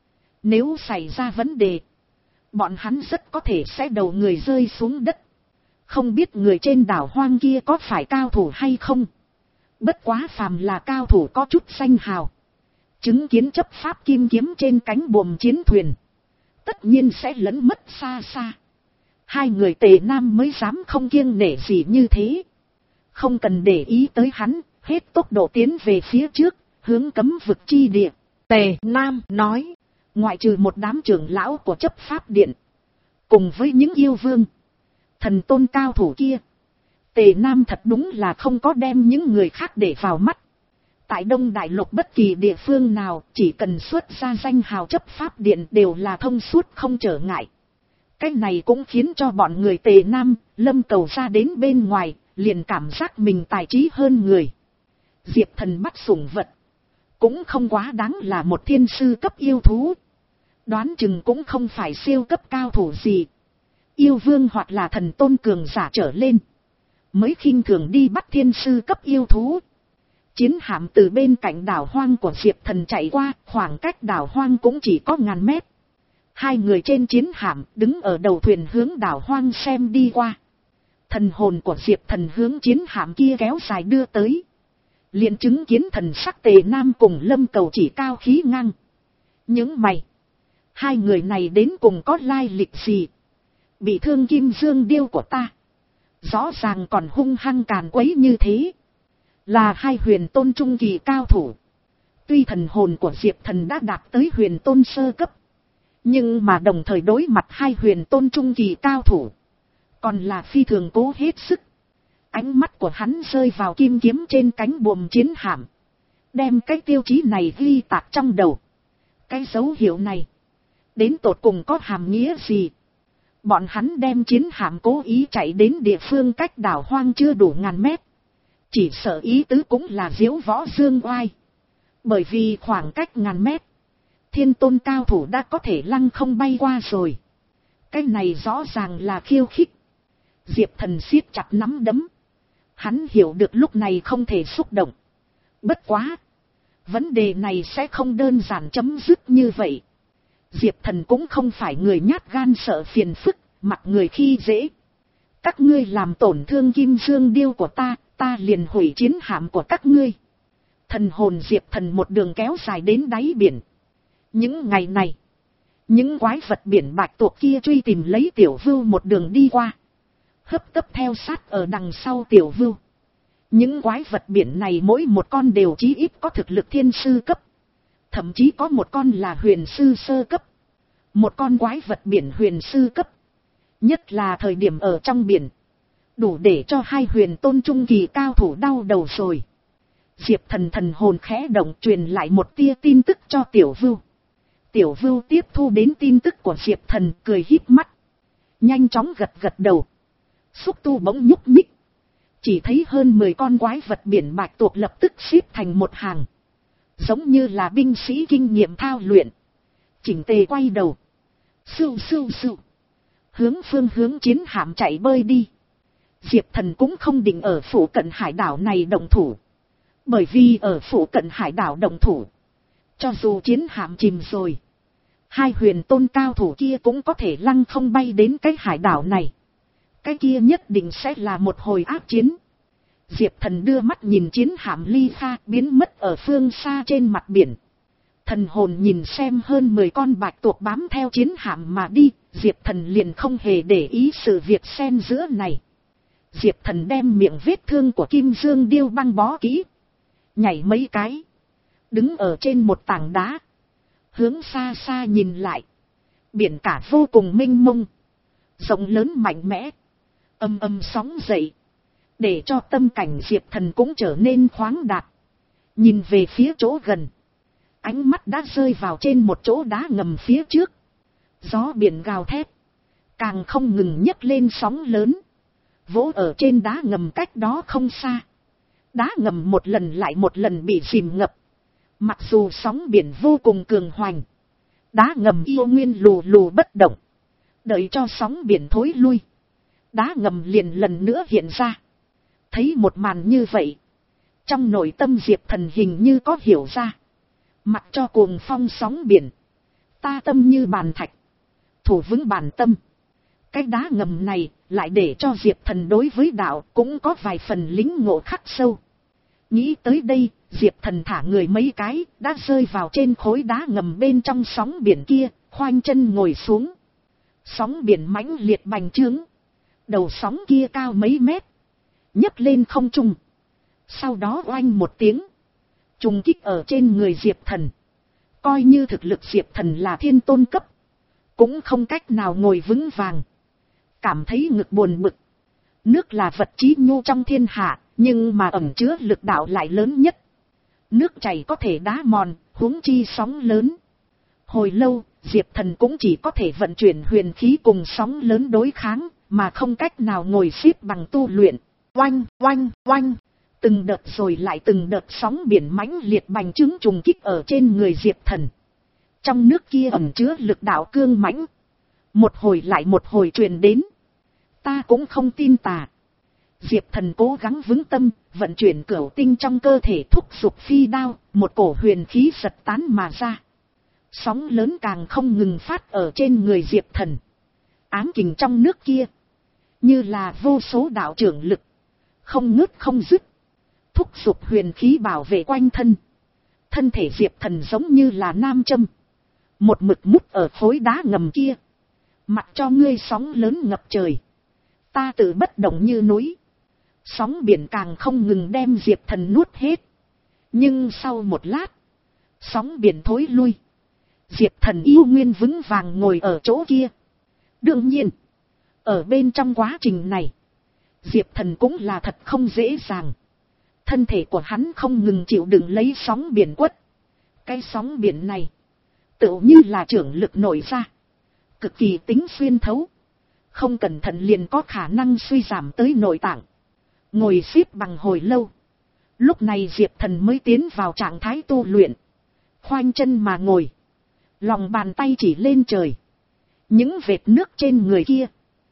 Nếu xảy ra vấn đề, bọn hắn rất có thể sẽ đầu người rơi xuống đất. Không biết người trên đảo hoang kia có phải cao thủ hay không. Bất quá phàm là cao thủ có chút danh hào, chứng kiến chấp pháp kim kiếm trên cánh buồm chiến thuyền, tất nhiên sẽ lẫn mất xa xa. Hai người Tề Nam mới dám không kiêng nể gì như thế. Không cần để ý tới hắn, hết tốc độ tiến về phía trước, hướng cấm vực chi địa. Tề Nam nói, ngoại trừ một đám trưởng lão của chấp pháp điện, cùng với những yêu vương, thần tôn cao thủ kia, Tề Nam thật đúng là không có đem những người khác để vào mắt. Tại Đông Đại Lục bất kỳ địa phương nào, chỉ cần xuất ra danh hào chấp pháp điện đều là thông suốt không trở ngại. Cái này cũng khiến cho bọn người Tề Nam, Lâm Cầu ra đến bên ngoài, liền cảm giác mình tài trí hơn người. Diệp Thần bắt sủng vật, cũng không quá đáng là một thiên sư cấp yêu thú. Đoán chừng cũng không phải siêu cấp cao thủ gì. Yêu vương hoặc là thần tôn cường giả trở lên, mới khinh thường đi bắt thiên sư cấp yêu thú. Chiến hạm từ bên cạnh đảo hoang của Diệp Thần chạy qua, khoảng cách đảo hoang cũng chỉ có ngàn mét. Hai người trên chiến hạm đứng ở đầu thuyền hướng đảo hoang xem đi qua. Thần hồn của Diệp Thần hướng chiến hạm kia kéo dài đưa tới. Liền chứng kiến thần sắc Tề Nam cùng Lâm Cầu chỉ cao khí ngang. Những mày, hai người này đến cùng có lai lịch gì? Bị thương kim dương điêu của ta, rõ ràng còn hung hăng càn quấy như thế. Là hai huyền tôn trung kỳ cao thủ. Tuy thần hồn của Diệp Thần đã đạt tới huyền tôn sơ cấp, nhưng mà đồng thời đối mặt hai huyền tôn trung kỳ cao thủ, còn là phi thường cố hết sức. Ánh mắt của hắn rơi vào kim kiếm trên cánh buồm chiến hạm, đem cái tiêu chí này ghi tạc trong đầu. Cái dấu hiệu này đến tột cùng có hàm nghĩa gì? Bọn hắn đem chiến hạm cố ý chạy đến địa phương cách đảo hoang chưa đủ ngàn mét, chỉ sợ ý tứ cũng là diễu võ dương oai. Bởi vì khoảng cách ngàn mét, thiên tôn cao thủ đã có thể lăng không bay qua rồi. Cái này rõ ràng là khiêu khích. Diệp Thần siết chặt nắm đấm. Hắn hiểu được lúc này không thể xúc động. Bất quá, vấn đề này sẽ không đơn giản chấm dứt như vậy. Diệp Thần cũng không phải người nhát gan sợ phiền phức, mặc người khi dễ. Các ngươi làm tổn thương kim dương điêu của ta, ta liền hủy chiến hạm của các ngươi. Thần hồn Diệp Thần một đường kéo dài đến đáy biển. Những ngày này, những quái vật biển bạch tuộc kia truy tìm lấy Tiểu Vưu một đường đi qua, hấp tấp theo sát ở đằng sau Tiểu Vưu. Những quái vật biển này mỗi một con đều chí ít có thực lực thiên sư cấp, thậm chí có một con là huyền sư sơ cấp. Một con quái vật biển huyền sư cấp, nhất là thời điểm ở trong biển, đủ để cho hai huyền tôn trung kỳ cao thủ đau đầu rồi. Diệp Thần thần hồn khẽ động, truyền lại một tia tin tức cho Tiểu Vưu. Tiểu Vưu tiếp thu đến tin tức của Diệp Thần, cười híp mắt, nhanh chóng gật gật đầu. Xúc tu bỗng nhúc nhích, chỉ thấy hơn mười con quái vật biển bạch tuộc lập tức xếp thành một hàng, giống như là binh sĩ kinh nghiệm thao luyện, chỉnh tề quay đầu, sưu sưu sưu, hướng phương hướng chiến hạm chạy bơi đi. Diệp Thần cũng không định ở phụ cận hải đảo này động thủ. Bởi vì ở phụ cận hải đảo động thủ, cho dù chiến hạm chìm rồi, hai huyền tôn cao thủ kia cũng có thể lăng không bay đến cái hải đảo này. Cái kia nhất định sẽ là một hồi ác chiến. Diệp Thần đưa mắt nhìn chiến hạm ly xa biến mất ở phương xa trên mặt biển. Thần hồn nhìn xem hơn mười con bạch tuộc bám theo chiến hạm mà đi, Diệp Thần liền không hề để ý sự việc xen giữa này. Diệp Thần đem miệng vết thương của Kim Dương Điêu băng bó kỹ, nhảy mấy cái, đứng ở trên một tảng đá, hướng xa xa nhìn lại. Biển cả vô cùng mênh mông, rộng lớn mạnh mẽ, âm âm sóng dậy, để cho tâm cảnh Diệp Thần cũng trở nên khoáng đạt. Nhìn về phía chỗ gần, ánh mắt đã rơi vào trên một chỗ đá ngầm phía trước. Gió biển gào thét, càng không ngừng nhấc lên sóng lớn, vỗ ở trên đá ngầm cách đó không xa. Đá ngầm một lần lại một lần bị chìm ngập. Mặc dù sóng biển vô cùng cường hoành, đá ngầm yêu nguyên lù lù bất động. Đợi cho sóng biển thối lui, đá ngầm liền lần nữa hiện ra. Thấy một màn như vậy, trong nội tâm Diệp Thần hình như có hiểu ra. Mặc cho cuồng phong sóng biển, ta tâm như bàn thạch, thủ vững bản tâm. Cái đá ngầm này lại để cho Diệp Thần đối với đạo cũng có vài phần lính ngộ khắc sâu. Nghĩ tới đây, Diệp Thần thả người mấy cái, đã rơi vào trên khối đá ngầm bên trong sóng biển kia, khoanh chân ngồi xuống. Sóng biển mãnh liệt bành trướng, đầu sóng kia cao mấy mét, nhấc lên không trung. Sau đó oanh một tiếng, trùng kích ở trên người Diệp Thần. Coi như thực lực Diệp Thần là thiên tôn cấp, cũng không cách nào ngồi vững vàng. Cảm thấy ngực buồn bực. Nước là vật chí nhu trong thiên hạ, nhưng mà ẩn chứa lực đạo lại lớn nhất. Nước chảy có thể đá mòn, huống chi sóng lớn. Hồi lâu, Diệp Thần cũng chỉ có thể vận chuyển huyền khí cùng sóng lớn đối kháng, mà không cách nào ngồi xếp bằng tu luyện. Oanh, oanh, oanh. Từng đợt rồi lại từng đợt sóng biển mãnh liệt bành trướng trùng kích ở trên người Diệp Thần. Trong nước kia ẩn chứa lực đạo cương mãnh, một hồi lại một hồi truyền đến. Ta cũng không tin tà. Diệp Thần cố gắng vững tâm, vận chuyển cửu tinh trong cơ thể thúc giục phi đao, một cổ huyền khí giật tán mà ra. Sóng lớn càng không ngừng phát ở trên người Diệp Thần. Ám kình trong nước kia, như là vô số đạo trưởng lực, không ngớt không dứt, thúc giục huyền khí bảo vệ quanh thân. Thân thể Diệp Thần giống như là nam châm, một mực mút ở khối đá ngầm kia. Mặc cho ngươi sóng lớn ngập trời, ta tự bất động như núi. Sóng biển càng không ngừng đem Diệp Thần nuốt hết. Nhưng sau một lát, sóng biển thối lui, Diệp Thần yêu nguyên vững vàng ngồi ở chỗ kia. Đương nhiên, ở bên trong quá trình này, Diệp Thần cũng là thật không dễ dàng. Thân thể của hắn không ngừng chịu đựng lấy sóng biển quất. Cái sóng biển này, tựu như là trưởng lực nổi ra, cực kỳ tính xuyên thấu. Không cẩn thận liền có khả năng suy giảm tới nội tạng. Ngồi xếp bằng hồi lâu, lúc này Diệp Thần mới tiến vào trạng thái tu luyện. Khoanh chân mà ngồi, lòng bàn tay chỉ lên trời. Những vệt nước trên người kia,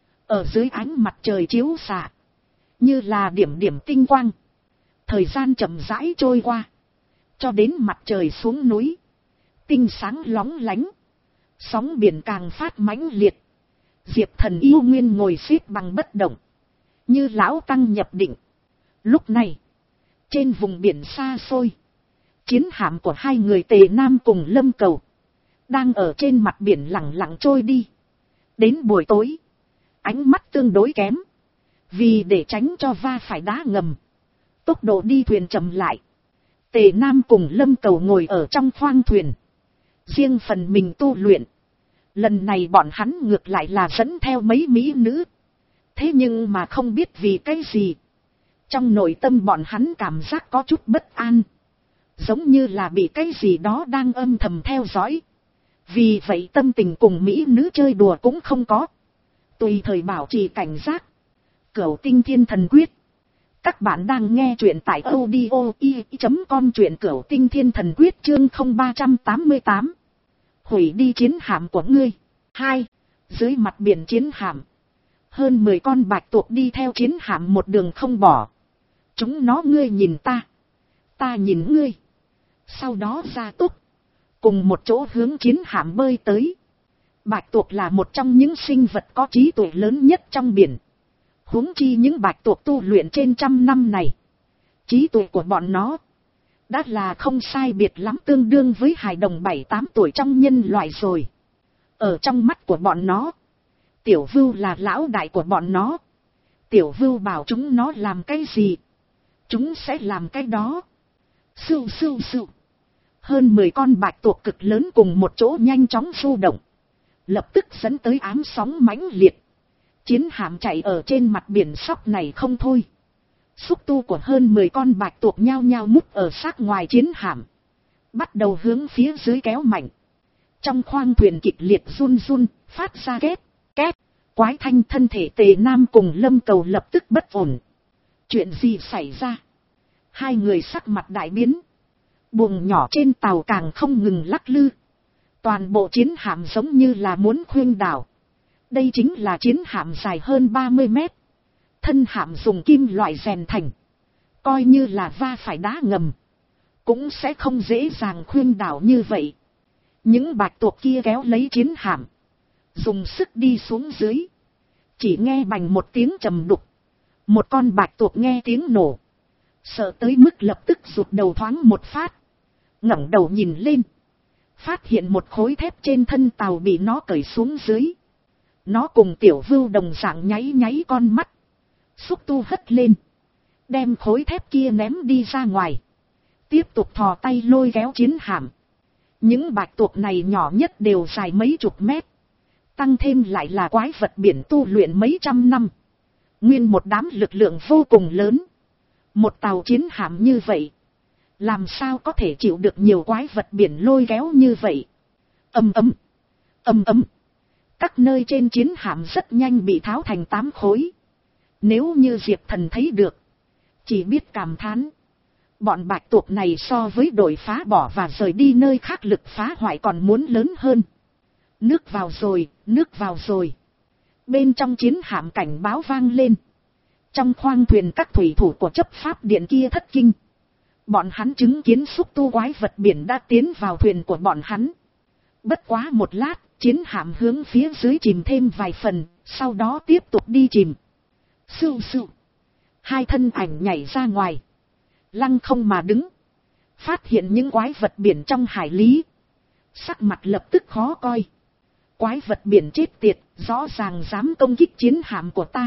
ở dưới ánh mặt trời chiếu xạ, như là điểm điểm tinh quang. Thời gian chậm rãi trôi qua, cho đến mặt trời xuống núi, tinh sáng lóng lánh, sóng biển càng phát mãnh liệt. Diệp Thần yêu nguyên ngồi xếp bằng bất động, như lão tăng nhập định. Lúc này, trên vùng biển xa xôi, chiến hạm của hai người Tề Nam cùng Lâm Cầu đang ở trên mặt biển lặng lặng trôi đi. Đến buổi tối, ánh mắt tương đối kém, vì để tránh cho va phải đá ngầm, tốc độ đi thuyền chậm lại. Tề Nam cùng Lâm Cầu ngồi ở trong khoang thuyền, riêng phần mình tu luyện. Lần này bọn hắn ngược lại là dẫn theo mấy mỹ nữ. Thế nhưng mà không biết vì cái gì, trong nội tâm bọn hắn cảm giác có chút bất an, giống như là bị cái gì đó đang âm thầm theo dõi. Vì vậy tâm tình cùng mỹ nữ chơi đùa cũng không có, tùy thời bảo trì cảnh giác. Cửu Tinh Thiên Thần Quyết. Các bạn đang nghe truyện tại audio i chấm com, truyện Cửu Tinh Thiên Thần Quyết chương không ba trăm tám mươi tám. Hủy đi chiến hạm của ngươi. Hai. Dưới mặt biển chiến hạm, Hơn mười con bạch tuộc đi theo chiến hạm một đường không bỏ. Chúng nó ngươi nhìn ta, ta nhìn ngươi. Sau đó ra tốc, cùng một chỗ hướng chiến hạm bơi tới. Bạch tuộc là một trong những sinh vật có trí tuệ lớn nhất trong biển. Huống chi những bạch tuộc tu luyện trên trăm năm này. Trí tuệ của bọn nó đã là không sai biệt lắm, tương đương với hài đồng bảy tám tuổi trong nhân loại rồi. Ở trong mắt của bọn nó, tiểu vưu là lão đại của bọn nó. Tiểu vưu bảo chúng nó làm cái gì, chúng sẽ làm cái đó. Sưu sưu sưu. Hơn mười con bạch tuộc cực lớn cùng một chỗ nhanh chóng du động, lập tức dẫn tới ám sóng mãnh liệt. Chiến hạm chạy ở trên mặt biển sóc này không thôi. Xúc tu của hơn mười con bạch tuộc nhao nhao mút ở sát ngoài chiến hạm, bắt đầu hướng phía dưới kéo mạnh. Trong khoang thuyền kịch liệt run run, phát ra két, két, quái thanh. Thân thể Tề Nam cùng Lâm Cầu lập tức bất ổn. Chuyện gì xảy ra? Hai người sắc mặt đại biến. Buồng nhỏ trên tàu càng không ngừng lắc lư. Toàn bộ chiến hạm giống như là muốn khuynh đảo. Đây chính là chiến hạm dài hơn ba mươi mét. Thân hạm dùng kim loại rèn thành. Coi như là va phải đá ngầm, cũng sẽ không dễ dàng khuynh đảo như vậy. Những bạch tuộc kia kéo lấy chiến hạm, dùng sức đi xuống dưới. Chỉ nghe bành một tiếng trầm đục. Một con bạch tuộc nghe tiếng nổ, sợ tới mức lập tức rụt đầu thoáng một phát. Ngẩng đầu nhìn lên, phát hiện một khối thép trên thân tàu bị nó cởi xuống dưới. Nó cùng tiểu vưu đồng dạng nháy nháy con mắt. Xúc tu hất lên, đem khối thép kia ném đi ra ngoài. Tiếp tục thò tay lôi kéo chiến hạm. Những bạch tuộc này nhỏ nhất đều dài mấy chục mét. Tăng thêm lại là quái vật biển tu luyện mấy trăm năm. Nguyên một đám lực lượng vô cùng lớn. Một tàu chiến hạm như vậy, làm sao có thể chịu được nhiều quái vật biển lôi kéo như vậy. Ầm ầm, ầm ầm. Các nơi trên chiến hạm rất nhanh bị tháo thành tám khối. Nếu như Diệp Thần thấy được, chỉ biết cảm thán. Bọn bạch tuộc này so với đội phá bỏ và rời đi nơi khác lực phá hoại còn muốn lớn hơn. Nước vào rồi, nước vào rồi. Bên trong chiến hạm cảnh báo vang lên. Trong khoang thuyền các thủy thủ của chấp pháp điện kia thất kinh. Bọn hắn chứng kiến xúc tu quái vật biển đã tiến vào thuyền của bọn hắn. Bất quá một lát, chiến hạm hướng phía dưới chìm thêm vài phần, sau đó tiếp tục đi chìm. Sưu sưu. Hai thân ảnh nhảy ra ngoài, lăng không mà đứng. Phát hiện những quái vật biển trong hải lý, sắc mặt lập tức khó coi. Quái vật biển chết tiệt, rõ ràng dám công kích chiến hạm của ta.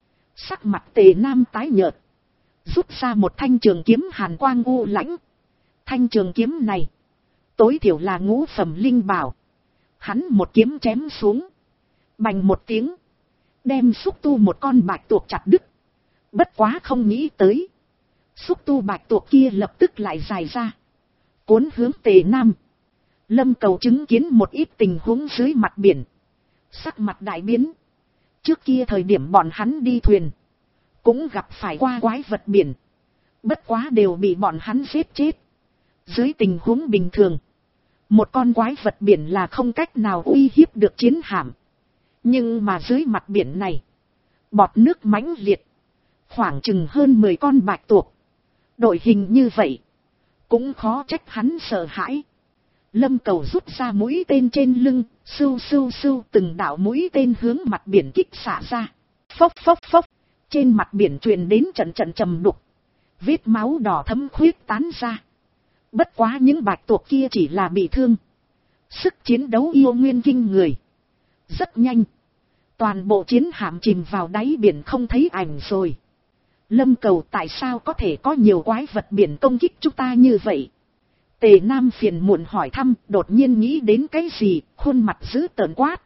Sắc mặt Tề Nam tái nhợt, rút ra một thanh trường kiếm hàn quang u lãnh. Thanh trường kiếm này, tối thiểu là ngũ phẩm linh bảo. Hắn một kiếm chém xuống, bành một tiếng, đem xúc tu một con bạch tuộc chặt đứt. Bất quá không nghĩ tới, xúc tu bạch tuộc kia lập tức lại dài ra, cuốn hướng Tề Nam. Lâm Cầu chứng kiến một ít tình huống dưới mặt biển, sắc mặt đại biến. Trước kia thời điểm bọn hắn đi thuyền, cũng gặp phải qua quái vật biển, bất quá đều bị bọn hắn giết chết. Dưới tình huống bình thường, một con quái vật biển là không cách nào uy hiếp được chiến hạm. Nhưng mà dưới mặt biển này, bọt nước mãnh liệt, khoảng chừng hơn mười con bạch tuộc. Đội hình như vậy, cũng khó trách hắn sợ hãi. Lâm Cầu rút ra mũi tên trên lưng, sưu sưu sưu, từng đạo mũi tên hướng mặt biển kích xả ra. Phốc phốc phốc, trên mặt biển truyền đến trận trận trầm đục, vết máu đỏ thấm khuyết tán ra. Bất quá những bạch tuộc kia chỉ là bị thương, sức chiến đấu yêu nguyên kinh người. Rất nhanh, toàn bộ chiến hạm chìm vào đáy biển không thấy ảnh rồi. Lâm Cầu, tại sao có thể có nhiều quái vật biển công kích chúng ta như vậy? Tề Nam phiền muộn hỏi thăm, đột nhiên nghĩ đến cái gì, khuôn mặt dữ tợn quát.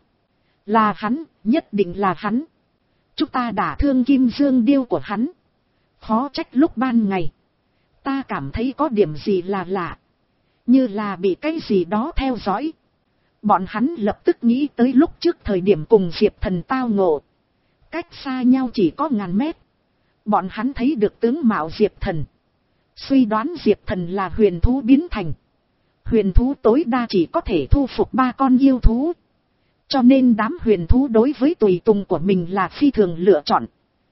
Là hắn, nhất định là hắn. Chúng ta đả thương kim dương điêu của hắn. Khó trách lúc ban ngày, ta cảm thấy có điểm gì là lạ, như là bị cái gì đó theo dõi. Bọn hắn lập tức nghĩ tới lúc trước thời điểm cùng Diệp Thần tao ngộ. Cách xa nhau chỉ có ngàn mét. Bọn hắn thấy được tướng mạo Diệp Thần, suy đoán Diệp Thần là huyền thú biến thành. Huyền thú tối đa chỉ có thể thu phục ba con yêu thú. Cho nên đám huyền thú đối với tùy tùng của mình là phi thường lựa chọn.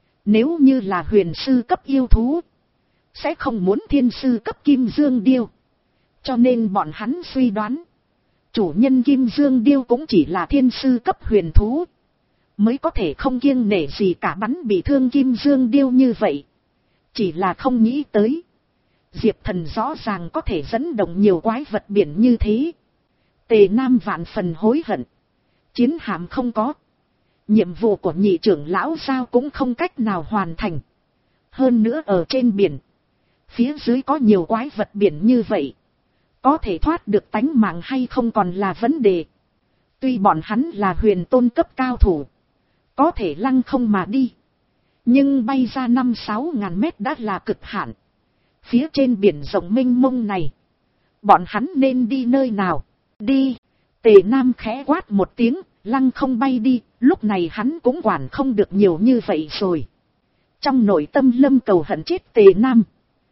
Nếu như là huyền sư cấp yêu thú, sẽ không muốn thiên sư cấp kim dương điêu. Cho nên bọn hắn suy đoán, chủ nhân kim dương điêu cũng chỉ là thiên sư cấp huyền thú, mới có thể không kiêng nể gì cả bắn bị thương kim dương điêu như vậy. Chỉ là không nghĩ tới, Diệp Thần rõ ràng có thể dẫn động nhiều quái vật biển như thế. Tề Nam vạn phần hối hận. Chiến hạm không có, nhiệm vụ của nhị trưởng lão giao cũng không cách nào hoàn thành. Hơn nữa ở trên biển, phía dưới có nhiều quái vật biển như vậy, có thể thoát được tánh mạng hay không còn là vấn đề. Tuy bọn hắn là huyền tôn cấp cao thủ, có thể lăng không mà đi, nhưng bay ra năm sáu ngàn mét đã là cực hạn. Phía trên biển rộng mênh mông này, bọn hắn nên đi nơi nào? Đi! Tề Nam khẽ quát một tiếng, lăng không bay đi. Lúc này hắn cũng quản không được nhiều như vậy rồi. Trong nội tâm Lâm Cầu hận chết Tề Nam.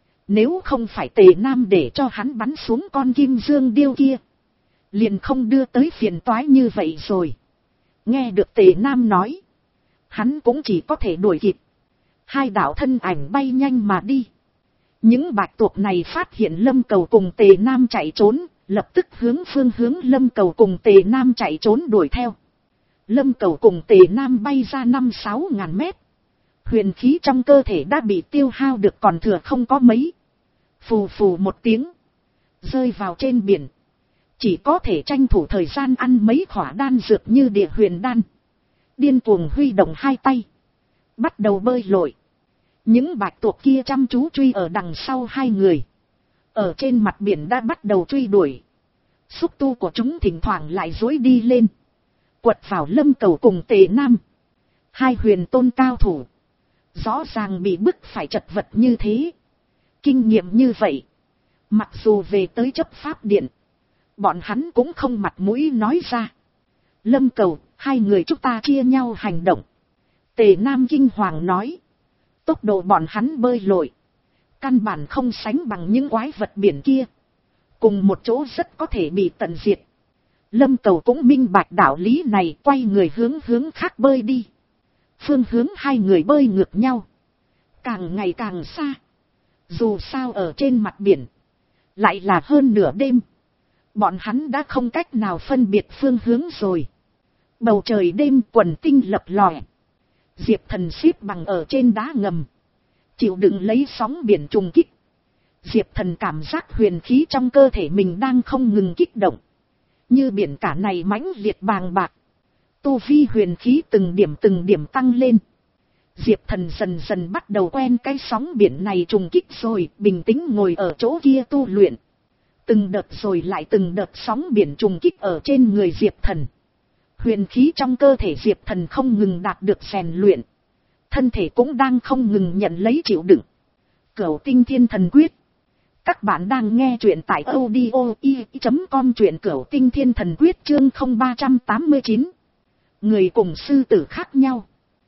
Nếu không phải Tề Nam để cho hắn bắn xuống con kim dương điêu kia, liền không đưa tới phiền toái như vậy rồi. Nghe được Tề Nam nói, hắn cũng chỉ có thể đuổi kịp. Hai đạo thân ảnh bay nhanh mà đi. Những bạch tuộc này phát hiện Lâm Cầu cùng Tề Nam chạy trốn, lập tức hướng phương hướng Lâm Cầu cùng Tề Nam chạy trốn đuổi theo. Lâm Cầu cùng Tề Nam bay ra năm sáu ngàn mét. Huyền khí trong cơ thể đã bị tiêu hao được còn thừa không có mấy. Phù phù một tiếng, rơi vào trên biển. Chỉ có thể tranh thủ thời gian ăn mấy khỏa đan dược như địa huyền đan. Điên cuồng huy động hai tay, bắt đầu bơi lội. Những bạch tuộc kia chăm chú truy ở đằng sau hai người. Ở trên mặt biển đã bắt đầu truy đuổi. Xúc tu của chúng thỉnh thoảng lại dối đi lên, quật vào Lâm Cầu cùng Tề Nam. Hai huyền tôn cao thủ, rõ ràng bị bức phải chật vật như thế. Kinh nghiệm như vậy, mặc dù về tới chấp pháp điện, bọn hắn cũng không mặt mũi nói ra. Lâm Cầu, hai người chúng ta chia nhau hành động. Tề Nam kinh hoàng nói. Tốc độ bọn hắn bơi lội, căn bản không sánh bằng những quái vật biển kia. Cùng một chỗ rất có thể bị tận diệt. Lâm Cầu cũng minh bạch đạo lý này, quay người hướng hướng khác bơi đi. Phương hướng hai người bơi ngược nhau, càng ngày càng xa. Dù sao ở trên mặt biển, lại là hơn nửa đêm. Bọn hắn đã không cách nào phân biệt phương hướng rồi. Bầu trời đêm quần tinh lập lòe. Diệp Thần xếp bằng ở trên đá ngầm, chịu đựng lấy sóng biển trùng kích. Diệp Thần cảm giác huyền khí trong cơ thể mình đang không ngừng kích động, như biển cả này mãnh liệt bàng bạc. Tu vi huyền khí từng điểm từng điểm tăng lên. Diệp Thần dần dần bắt đầu quen cái sóng biển này trùng kích rồi, bình tĩnh ngồi ở chỗ kia tu luyện. Từng đợt rồi lại từng đợt sóng biển trùng kích ở trên người Diệp Thần. Huyền khí trong cơ thể Diệp Thần không ngừng đạt được rèn luyện. Thân thể cũng đang không ngừng nhận lấy chịu đựng. Cửu Tinh Thiên Thần Quyết. Các bạn đang nghe truyện tại audio i chấm com, truyện Cửu Tinh Thiên Thần Quyết chương không ba tám chín. Người cùng sư tử khác nhau.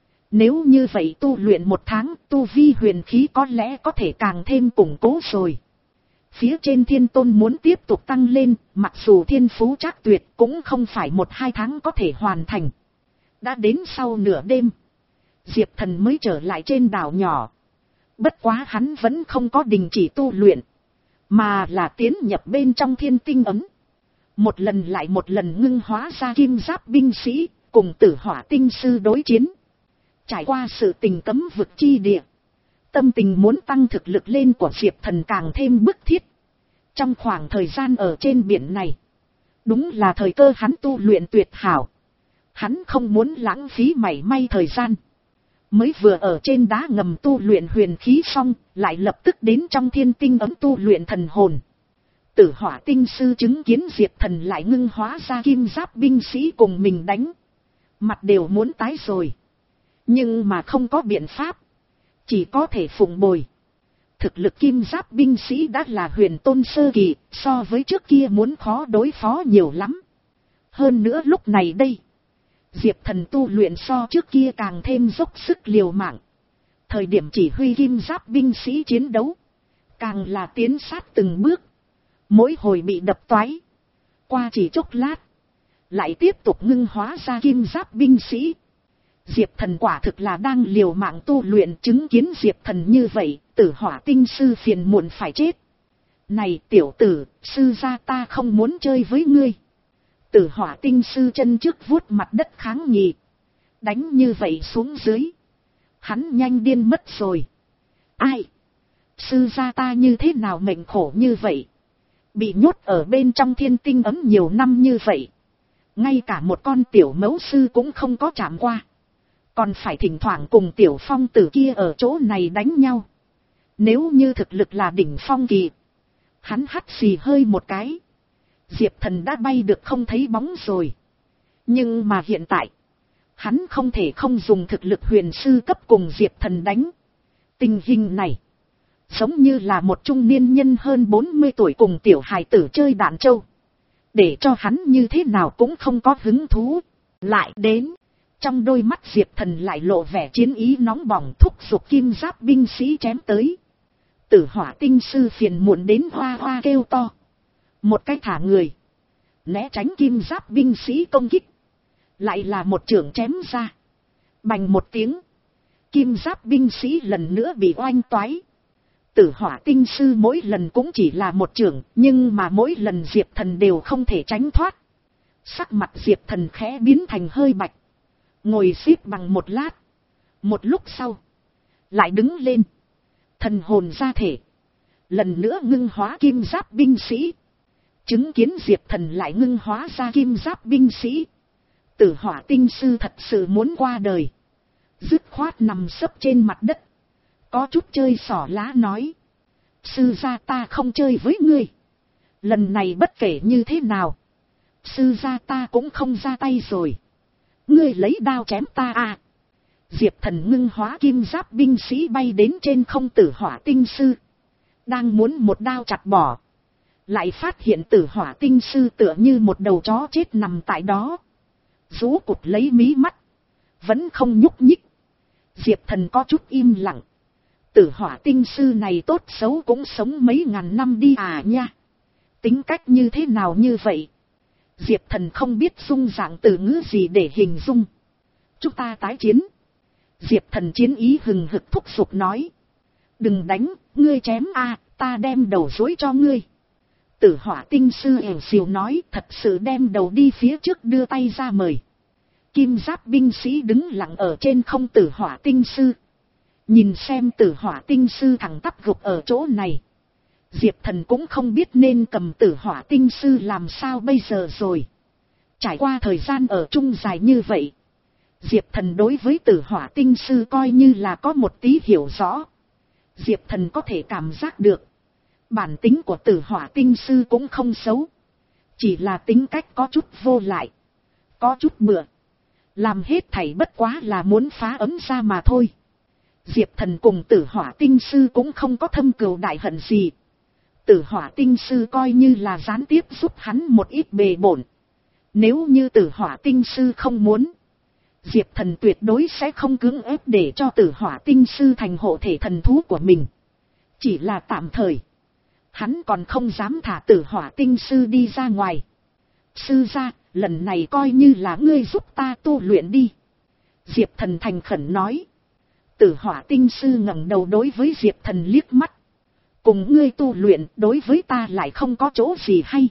Nếu như vậy tu luyện một tháng, tu vi huyền khí có lẽ có thể càng thêm củng cố rồi. Phía trên Thiên Tôn muốn tiếp tục tăng lên, mặc dù thiên phú trác tuyệt cũng không phải một hai tháng có thể hoàn thành. Đã đến sau nửa đêm, Diệp Thần mới trở lại trên đảo nhỏ. Bất quá hắn vẫn không có đình chỉ tu luyện, mà là tiến nhập bên trong thiên tinh ấm. Một lần lại một lần ngưng hóa ra kim giáp binh sĩ, cùng Tử Hỏa tinh sư đối chiến. Trải qua sự tình cấm vực chi địa, tâm tình muốn tăng thực lực lên của Diệp Thần càng thêm bức thiết. Trong khoảng thời gian ở trên biển này, đúng là thời cơ hắn tu luyện tuyệt hảo. Hắn không muốn lãng phí mảy may thời gian. Mới vừa ở trên đá ngầm tu luyện huyền khí xong, lại lập tức đến trong thiên tinh ấm tu luyện thần hồn. Tử Hỏa tinh sư chứng kiến Diệp Thần lại ngưng hóa ra kim giáp binh sĩ cùng mình đánh, mặt đều muốn tái rồi. Nhưng mà không có biện pháp, chỉ có thể phụng bồi. Thực lực kim giáp binh sĩ đã là huyền tôn sơ kỳ, so với trước kia muốn khó đối phó nhiều lắm. Hơn nữa lúc này đây, Diệp Thần tu luyện so trước kia càng thêm dốc sức liều mạng. Thời điểm chỉ huy kim giáp binh sĩ chiến đấu, càng là tiến sát từng bước. Mỗi hồi bị đập toái, qua chỉ chốc lát, lại tiếp tục ngưng hóa ra kim giáp binh sĩ. Diệp Thần quả thực là đang liều mạng tu luyện, chứng kiến Diệp Thần như vậy, Tử Hỏa Tinh Sư phiền muộn phải chết. Này tiểu tử, sư gia ta không muốn chơi với ngươi. Tử Hỏa Tinh Sư chân trước vuốt mặt đất kháng nghị. Đánh như vậy xuống dưới, hắn nhanh điên mất rồi. Ai? Sư gia ta như thế nào mệnh khổ như vậy? Bị nhốt ở bên trong thiên tinh ấm nhiều năm như vậy. Ngay cả một con tiểu mẫu sư cũng không có chạm qua. Còn phải thỉnh thoảng cùng tiểu phong tử kia ở chỗ này đánh nhau. Nếu như thực lực là đỉnh phong kỳ, hắn hắt xì hơi một cái, Diệp Thần đã bay được không thấy bóng rồi. Nhưng mà hiện tại, hắn không thể không dùng thực lực huyền sư cấp cùng Diệp Thần đánh. Tình hình này, giống như là một trung niên nhân hơn bốn mươi tuổi cùng tiểu hài tử chơi đạn châu. Để cho hắn như thế nào cũng không có hứng thú. Lại đến, trong đôi mắt Diệp Thần lại lộ vẻ chiến ý nóng bỏng, thúc giục kim giáp binh sĩ chém tới. Tử Hỏa Tinh Sư phiền muộn đến hoa hoa kêu to. Một cái thả người, né tránh kim giáp binh sĩ công kích. Lại là một chưởng chém ra. Bành một tiếng, kim giáp binh sĩ lần nữa bị oanh toái. Tử Hỏa Tinh Sư mỗi lần cũng chỉ là một chưởng, nhưng mà mỗi lần Diệp Thần đều không thể tránh thoát. Sắc mặt Diệp Thần khẽ biến thành hơi bạch. Ngồi xếp bằng một lát. Một lúc sau, lại đứng lên. Thần hồn ra thể, lần nữa ngưng hóa kim giáp binh sĩ. Chứng kiến Diệp Thần lại ngưng hóa ra kim giáp binh sĩ, Tử Hỏa Tinh Sư thật sự muốn qua đời. Dứt khoát nằm sấp trên mặt đất, có chút chơi xỏ lá nói. Sư gia ta không chơi với ngươi. Lần này bất kể như thế nào, sư gia ta cũng không ra tay rồi. Ngươi lấy đao chém ta à. Diệp Thần ngưng hóa kim giáp binh sĩ bay đến trên không Tử Hỏa Tinh Sư, đang muốn một đao chặt bỏ, lại phát hiện Tử Hỏa Tinh Sư tựa như một đầu chó chết nằm tại đó, rú cụt lấy mí mắt, vẫn không nhúc nhích. Diệp Thần có chút im lặng. Tử Hỏa Tinh Sư này tốt xấu cũng sống mấy ngàn năm đi à nha. Tính cách như thế nào như vậy? Diệp Thần không biết dung dạng từ ngữ gì để hình dung. Chúng ta tái chiến. Diệp Thần chiến ý hừng hực thúc giục nói. Đừng đánh, ngươi chém a, ta đem đầu dối cho ngươi. Tử Hỏa Tinh Sư ẻo xìu nói, thật sự đem đầu đi phía trước đưa tay ra mời. Kim giáp binh sĩ đứng lặng ở trên không Tử Hỏa Tinh Sư. Nhìn xem Tử Hỏa Tinh Sư thẳng tắp gục ở chỗ này. Diệp Thần cũng không biết nên cầm Tử Hỏa Tinh Sư làm sao bây giờ rồi. Trải qua thời gian ở chung dài như vậy, Diệp Thần đối với Tử Hỏa Tinh Sư coi như là có một tí hiểu rõ. Diệp Thần có thể cảm giác được, bản tính của Tử Hỏa Tinh Sư cũng không xấu. Chỉ là tính cách có chút vô lại, có chút bựa. Làm hết thảy bất quá là muốn phá ấm ra mà thôi. Diệp Thần cùng Tử Hỏa Tinh Sư cũng không có thâm cừu đại hận gì. Tử Hỏa Tinh Sư coi như là gián tiếp giúp hắn một ít bề bổn. Nếu như Tử Hỏa Tinh Sư không muốn, Diệp Thần tuyệt đối sẽ không cưỡng ép để cho Tử Hỏa Tinh Sư thành hộ thể thần thú của mình. Chỉ là tạm thời, hắn còn không dám thả Tử Hỏa Tinh Sư đi ra ngoài. Sư gia, lần này coi như là ngươi giúp ta tu luyện đi. Diệp Thần thành khẩn nói. Tử Hỏa Tinh Sư ngẩng đầu đối với Diệp Thần liếc mắt. Cùng ngươi tu luyện đối với ta lại không có chỗ gì hay.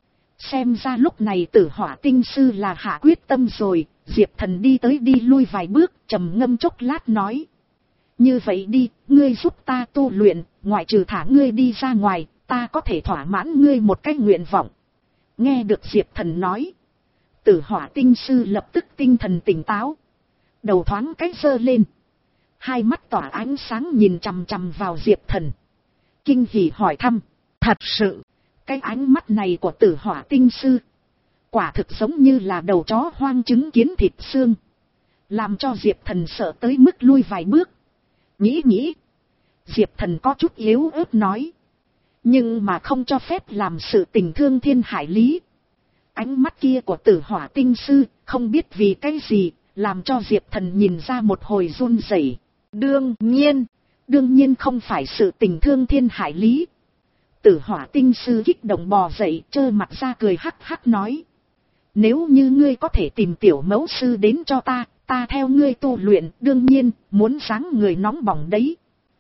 Xem ra lúc này Tử Hỏa Tinh Sư là hạ quyết tâm rồi. Diệp Thần đi tới đi lui vài bước, trầm ngâm chốc lát nói. Như vậy đi, ngươi giúp ta tu luyện, ngoại trừ thả ngươi đi ra ngoài, ta có thể thỏa mãn ngươi một cái nguyện vọng. Nghe được Diệp Thần nói, Tử Hỏa Tinh Sư lập tức tinh thần tỉnh táo. Đầu thoáng cách giơ lên, hai mắt tỏa ánh sáng nhìn chằm chằm vào Diệp Thần. Kinh hỉ hỏi thăm, thật sự, cái ánh mắt này của Tử Hỏa Tinh Sư, quả thực giống như là đầu chó hoang chứng kiến thịt xương. Làm cho Diệp Thần sợ tới mức lui vài bước. Nghĩ nghĩ, Diệp Thần có chút yếu ớt nói. Nhưng mà không cho phép làm sự tình thương thiên hại lý. Ánh mắt kia của Tử Hỏa Tinh Sư, không biết vì cái gì, làm cho Diệp Thần nhìn ra một hồi run rẩy. Đương nhiên, đương nhiên không phải sự tình thương thiên hại lý. Tử Hỏa Tinh Sư kích động bò dậy, trơ mặt ra cười hắc hắc nói. Nếu như ngươi có thể tìm tiểu mẫu sư đến cho ta, ta theo ngươi tu luyện, đương nhiên, muốn dáng người nóng bỏng đấy.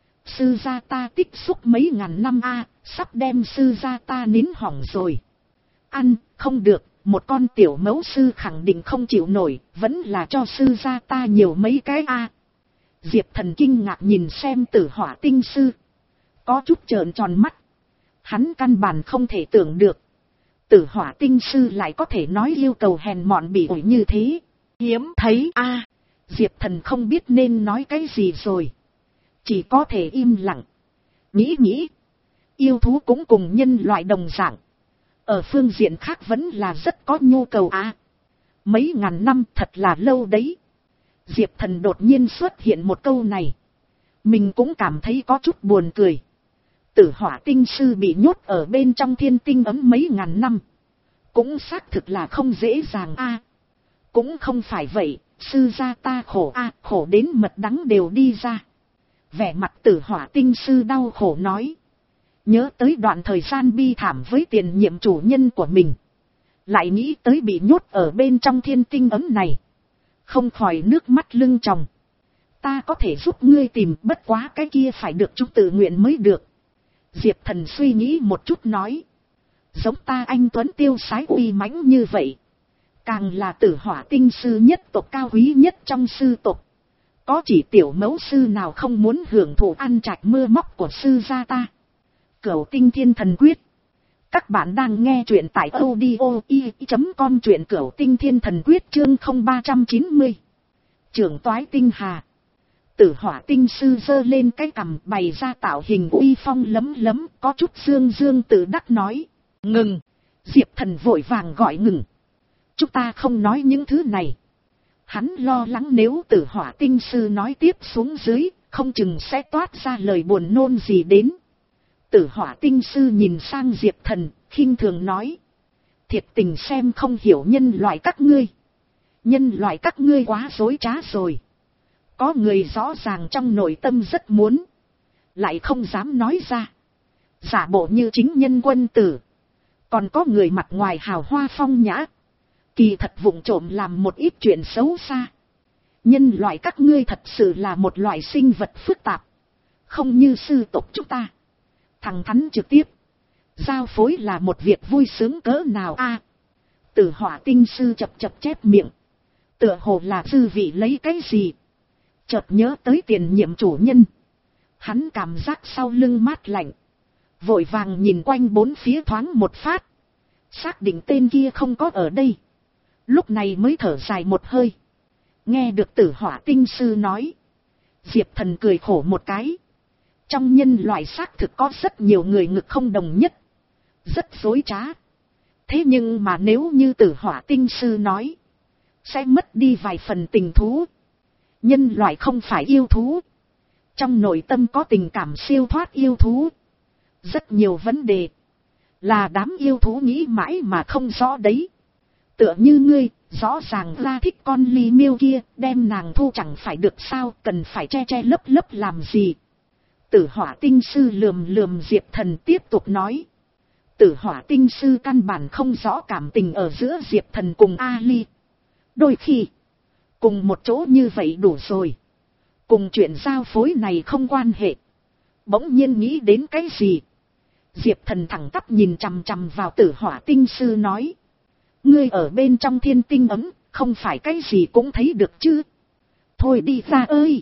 Sư gia ta tích xúc mấy ngàn năm a, sắp đem sư gia ta nín hỏng rồi. Ăn, không được, một con tiểu mẫu sư khẳng định không chịu nổi, vẫn là cho sư gia ta nhiều mấy cái a. Diệp Thần kinh ngạc nhìn xem Tử Hỏa tinh sư. Có chút trợn tròn mắt. Hắn căn bản không thể tưởng được. Tử Hỏa tinh sư lại có thể nói yêu cầu hèn mọn bị ổi như thế. Hiếm thấy a. Diệp Thần không biết nên nói cái gì rồi. Chỉ có thể im lặng. Nghĩ nghĩ. Yêu thú cũng cùng nhân loại đồng dạng. Ở phương diện khác vẫn là rất có nhu cầu a. Mấy ngàn năm thật là lâu đấy. Diệp Thần đột nhiên xuất hiện một câu này. Mình cũng cảm thấy có chút buồn cười. Tử Hỏa tinh sư bị nhốt ở bên trong thiên tinh ấm mấy ngàn năm. Cũng xác thực là không dễ dàng a. Cũng không phải vậy, sư gia ta khổ a, khổ đến mật đắng đều đi ra. Vẻ mặt Tử Hỏa tinh sư đau khổ nói. Nhớ tới đoạn thời gian bi thảm với tiền nhiệm chủ nhân của mình. Lại nghĩ tới bị nhốt ở bên trong thiên tinh ấm này. Không khỏi nước mắt lưng tròng. Ta có thể giúp ngươi tìm, bất quá cái kia phải được chúng tự nguyện mới được. Diệp Thần suy nghĩ một chút nói. Giống ta anh tuấn tiêu sái uy mãnh như vậy. Càng là Tử Hỏa tinh sư nhất tộc cao quý nhất trong sư tộc. Có chỉ tiểu mẫu sư nào không muốn hưởng thụ ăn trạch mưa móc của sư gia ta. Cửu Tinh Thiên Thần Quyết. Các bạn đang nghe truyện tại audio i chấm com, truyện Cửu Tinh Thiên Thần Quyết chương không ba trăm chín mươi. Trưởng toái tinh hà. Tử Hỏa tinh sư giơ lên cái cằm bày ra tạo hình uy phong lấm lấm, có chút dương dương tự đắc nói. Ngừng. Diệp Thần vội vàng gọi ngừng. Chúng ta không nói những thứ này. Hắn lo lắng nếu Tử Hỏa tinh sư nói tiếp xuống dưới, không chừng sẽ toát ra lời buồn nôn gì đến. Tử Hỏa tinh sư nhìn sang Diệp Thần, khinh thường nói. Thiệt tình xem không hiểu nhân loại các ngươi. Nhân loại các ngươi quá dối trá rồi. Có người rõ ràng trong nội tâm rất muốn. Lại không dám nói ra. Giả bộ như chính nhân quân tử. Còn có người mặt ngoài hào hoa phong nhã. Kỳ thật vụng trộm làm một ít chuyện xấu xa. Nhân loại các ngươi thật sự là một loại sinh vật phức tạp. Không như sư tộc chúng ta. Thẳng thắn trực tiếp. Giao phối là một việc vui sướng cỡ nào a. Tử Hỏa tinh sư chập chập chép miệng. Tựa hồ là dư vị lấy cái gì. Chợt nhớ tới tiền nhiệm chủ nhân. Hắn cảm giác sau lưng mát lạnh. Vội vàng nhìn quanh bốn phía thoáng một phát. Xác định tên kia không có ở đây. Lúc này mới thở dài một hơi. Nghe được Tử Hỏa tinh sư nói. Diệp Thần cười khổ một cái. Trong nhân loại xác thực có rất nhiều người ngực không đồng nhất. Rất dối trá. Thế nhưng mà nếu như Tử Hỏa tinh sư nói. Sẽ mất đi vài phần tình thú. Nhân loại không phải yêu thú. Trong nội tâm có tình cảm siêu thoát yêu thú. Rất nhiều vấn đề. Là đám yêu thú nghĩ mãi mà không rõ đấy. Tựa như ngươi, rõ ràng ra thích con ly miêu kia, đem nàng thu chẳng phải được sao, cần phải che che lấp lấp làm gì. Tử Hỏa tinh sư lườm lườm Diệp Thần tiếp tục nói. Tử Hỏa tinh sư căn bản không rõ cảm tình ở giữa Diệp Thần cùng Ali. Đôi khi, cùng một chỗ như vậy đủ rồi. Cùng chuyện giao phối này không quan hệ. Bỗng nhiên nghĩ đến cái gì. Diệp Thần thẳng tắp nhìn chằm chằm vào Tử Hỏa tinh sư nói. Ngươi ở bên trong thiên tinh ấm, không phải cái gì cũng thấy được chứ. Thôi đi ra ơi.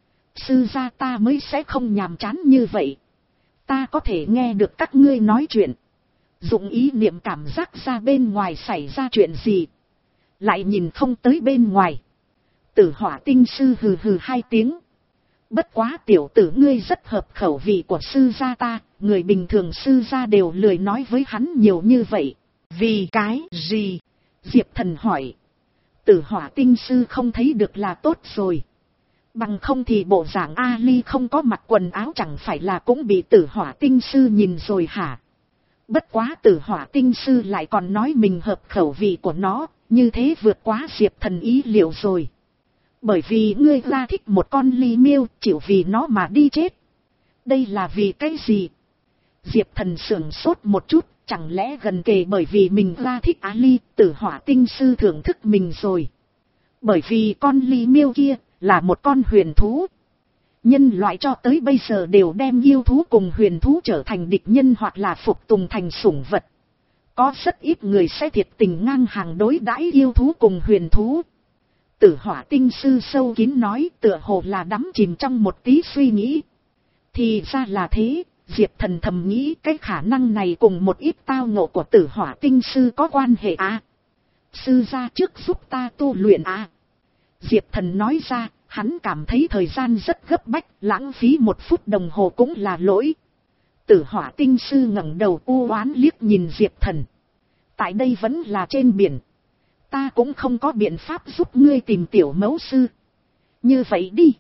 Sư gia ta mới sẽ không nhàm chán như vậy. Ta có thể nghe được các ngươi nói chuyện. Dụng ý niệm cảm giác ra bên ngoài xảy ra chuyện gì. Lại nhìn không tới bên ngoài. Tử Hỏa tinh sư hừ hừ hai tiếng. Bất quá tiểu tử ngươi rất hợp khẩu vị của sư gia ta. Người bình thường sư gia đều lười nói với hắn nhiều như vậy. Vì cái gì? Diệp Thần hỏi. Tử Hỏa tinh sư không thấy được là tốt rồi. Bằng không thì bộ dạng Ali không có mặc quần áo chẳng phải là cũng bị Tử Hỏa tinh sư nhìn rồi hả? Bất quá Tử Hỏa tinh sư lại còn nói mình hợp khẩu vị của nó, như thế vượt quá Diệp Thần ý liệu rồi. Bởi vì ngươi ra thích một con ly miêu, chịu vì nó mà đi chết. Đây là vì cái gì? Diệp Thần sửng sốt một chút, Chẳng lẽ gần kề bởi vì mình ra thích Á Ly, Tử Hỏa Tinh Sư thưởng thức mình rồi. Bởi vì con ly miêu kia là một con huyền thú. Nhân loại cho tới bây giờ đều đem yêu thú cùng huyền thú trở thành địch nhân hoặc là phục tùng thành sủng vật. Có rất ít người sẽ thiệt tình ngang hàng đối đãi yêu thú cùng huyền thú. Tử Hỏa Tinh Sư sâu kín nói, tựa hồ là đắm chìm trong một tí suy nghĩ. Thì ra là thế, Diệp Thần thầm nghĩ cái khả năng này cùng một ít tao ngộ của Tử Hỏa Tinh Sư có quan hệ à. Sư ra trước giúp ta tu luyện à. Diệp Thần nói ra, hắn cảm thấy thời gian rất gấp bách, lãng phí một phút đồng hồ cũng là lỗi. Tử Hỏa Tinh Sư ngẩng đầu u oán liếc nhìn Diệp Thần. Tại đây vẫn là trên biển. Ta cũng không có biện pháp giúp ngươi tìm tiểu mẫu sư. Như vậy đi.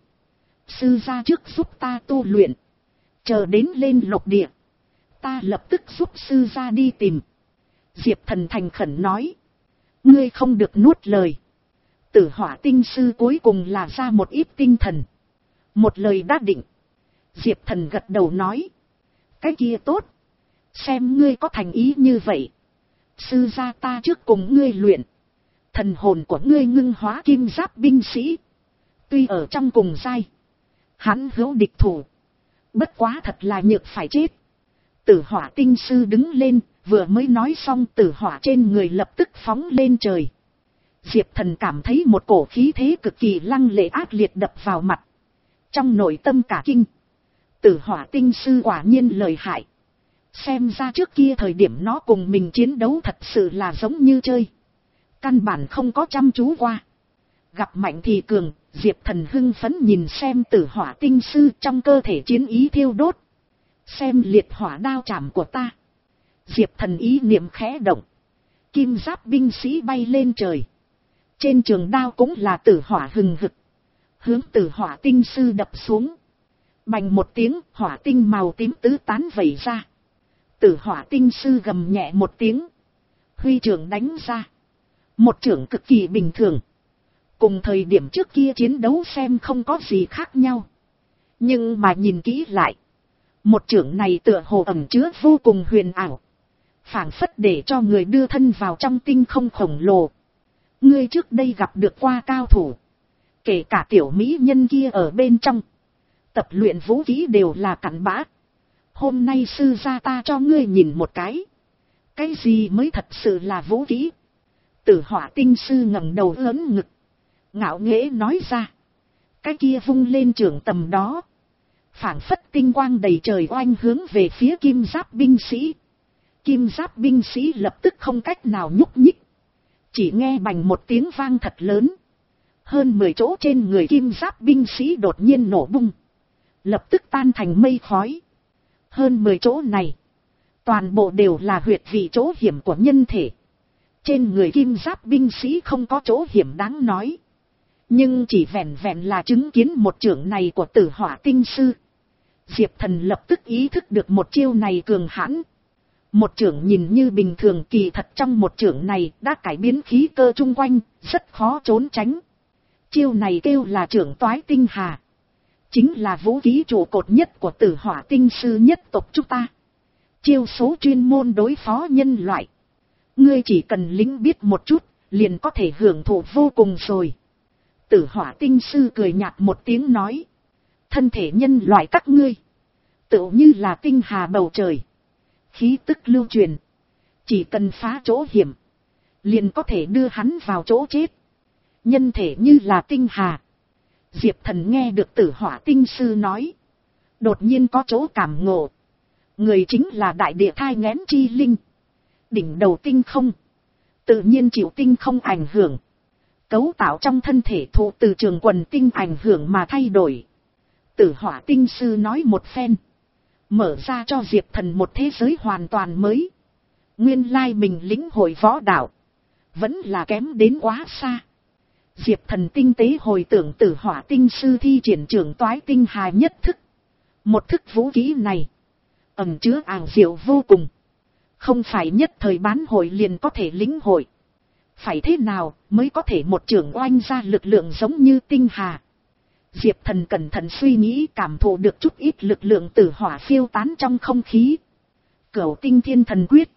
Sư ra trước giúp ta tu luyện. Chờ đến lên lục địa. Ta lập tức giúp sư ra đi tìm. Diệp Thần thành khẩn nói. Ngươi không được nuốt lời. Tử Hỏa Tinh Sư cuối cùng là ra một ít tinh thần. Một lời đã định. Diệp Thần gật đầu nói. Cái kia tốt. Xem ngươi có thành ý như vậy. Sư gia ta trước cùng ngươi luyện. Thần hồn của ngươi ngưng hóa kim giáp binh sĩ. Tuy ở trong cùng giai. Hắn hữu địch thủ. Bất quá thật là nhược phải chết. Tử Hỏa Tinh Sư đứng lên. Vừa mới nói xong tử hỏa trên người lập tức phóng lên trời. Diệp Thần cảm thấy một cổ khí thế cực kỳ lăng lệ ác liệt đập vào mặt. Trong nội tâm cả kinh. Tử Hỏa Tinh Sư quả nhiên lợi hại. Xem ra trước kia thời điểm nó cùng mình chiến đấu thật sự là giống như chơi. Căn bản không có chăm chú qua. Gặp mạnh thì cường, Diệp Thần hưng phấn nhìn xem Tử Hỏa Tinh Sư trong cơ thể chiến ý thiêu đốt. Xem liệt hỏa đao chạm của ta. Diệp Thần ý niệm khẽ động. Kim giáp binh sĩ bay lên trời. Trên trường đao cũng là tử hỏa hừng hực. Hướng Tử Hỏa Tinh Sư đập xuống. Bành một tiếng, hỏa tinh màu tím tứ tán vẩy ra. Tử Hỏa Tinh Sư gầm nhẹ một tiếng. Huy trưởng đánh ra. Một trưởng cực kỳ bình thường. Cùng thời điểm trước kia chiến đấu xem không có gì khác nhau. Nhưng mà nhìn kỹ lại. Một trưởng này tựa hồ ẩn chứa vô cùng huyền ảo. Phảng phất để cho người đưa thân vào trong tinh không khổng lồ. Ngươi trước đây gặp được qua cao thủ. Kể cả tiểu mỹ nhân kia ở bên trong. Tập luyện vũ khí đều là cặn bã. Hôm nay sư gia ta cho ngươi nhìn một cái. Cái gì mới thật sự là vũ khí? Tử Hỏa Tinh Sư ngẩng đầu ớn ngực. Ngạo nghễ nói ra. Cái kia vung lên trường tầm đó. Phảng phất tinh quang đầy trời oanh hướng về phía kim giáp binh sĩ. Kim giáp binh sĩ lập tức không cách nào nhúc nhích. Chỉ nghe bành một tiếng vang thật lớn. Hơn mười chỗ trên người kim giáp binh sĩ đột nhiên nổ bung. Lập tức tan thành mây khói. Hơn mười chỗ này. Toàn bộ đều là huyệt vị chỗ hiểm của nhân thể. Trên người kim giáp binh sĩ không có chỗ hiểm đáng nói. Nhưng chỉ vẹn vẹn là chứng kiến một trưởng này của Tử Hỏa Tinh Sư. Diệp Thần lập tức ý thức được một chiêu này cường hãn. Một trưởng nhìn như bình thường kỳ thật trong một trưởng này đã cải biến khí cơ chung quanh, rất khó trốn tránh. Chiêu này kêu là trưởng toái tinh hà. Chính là vũ khí trụ cột nhất của Tử Hỏa Tinh Sư nhất tộc chúng ta. Chiêu số chuyên môn đối phó nhân loại. Ngươi chỉ cần lĩnh biết một chút, liền có thể hưởng thụ vô cùng rồi. Tử Hỏa Tinh Sư cười nhạt một tiếng nói. Thân thể nhân loại các ngươi. Tựu như là tinh hà bầu trời. Khí tức lưu truyền. Chỉ cần phá chỗ hiểm. Liền có thể đưa hắn vào chỗ chết. Nhân thể như là tinh hà. Diệp Thần nghe được Tử Hỏa Tinh Sư nói. Đột nhiên có chỗ cảm ngộ. Người chính là đại địa thai nghén chi linh. Đỉnh đầu tinh không. Tự nhiên chịu tinh không ảnh hưởng. Cấu tạo trong thân thể thụ từ trường quần tinh ảnh hưởng mà thay đổi. Tử Hỏa Tinh Sư nói một phen. Mở ra cho Diệp Thần một thế giới hoàn toàn mới. Nguyên lai mình lĩnh hội võ đạo. Vẫn là kém đến quá xa. Diệp Thần tinh tế hồi tưởng Tử Hỏa Tinh Sư thi triển trưởng toái tinh hà nhất thức. Một thức vũ khí này. Ẩn chứa ảo diệu vô cùng. Không phải nhất thời bán hội liền có thể lĩnh hội. Phải thế nào mới có thể một trưởng oanh ra lực lượng giống như tinh hà. Diệp Thần cẩn thận suy nghĩ cảm thụ được chút ít lực lượng tử hỏa phiêu tán trong không khí. Cửu Tinh Thiên Thần Quyết.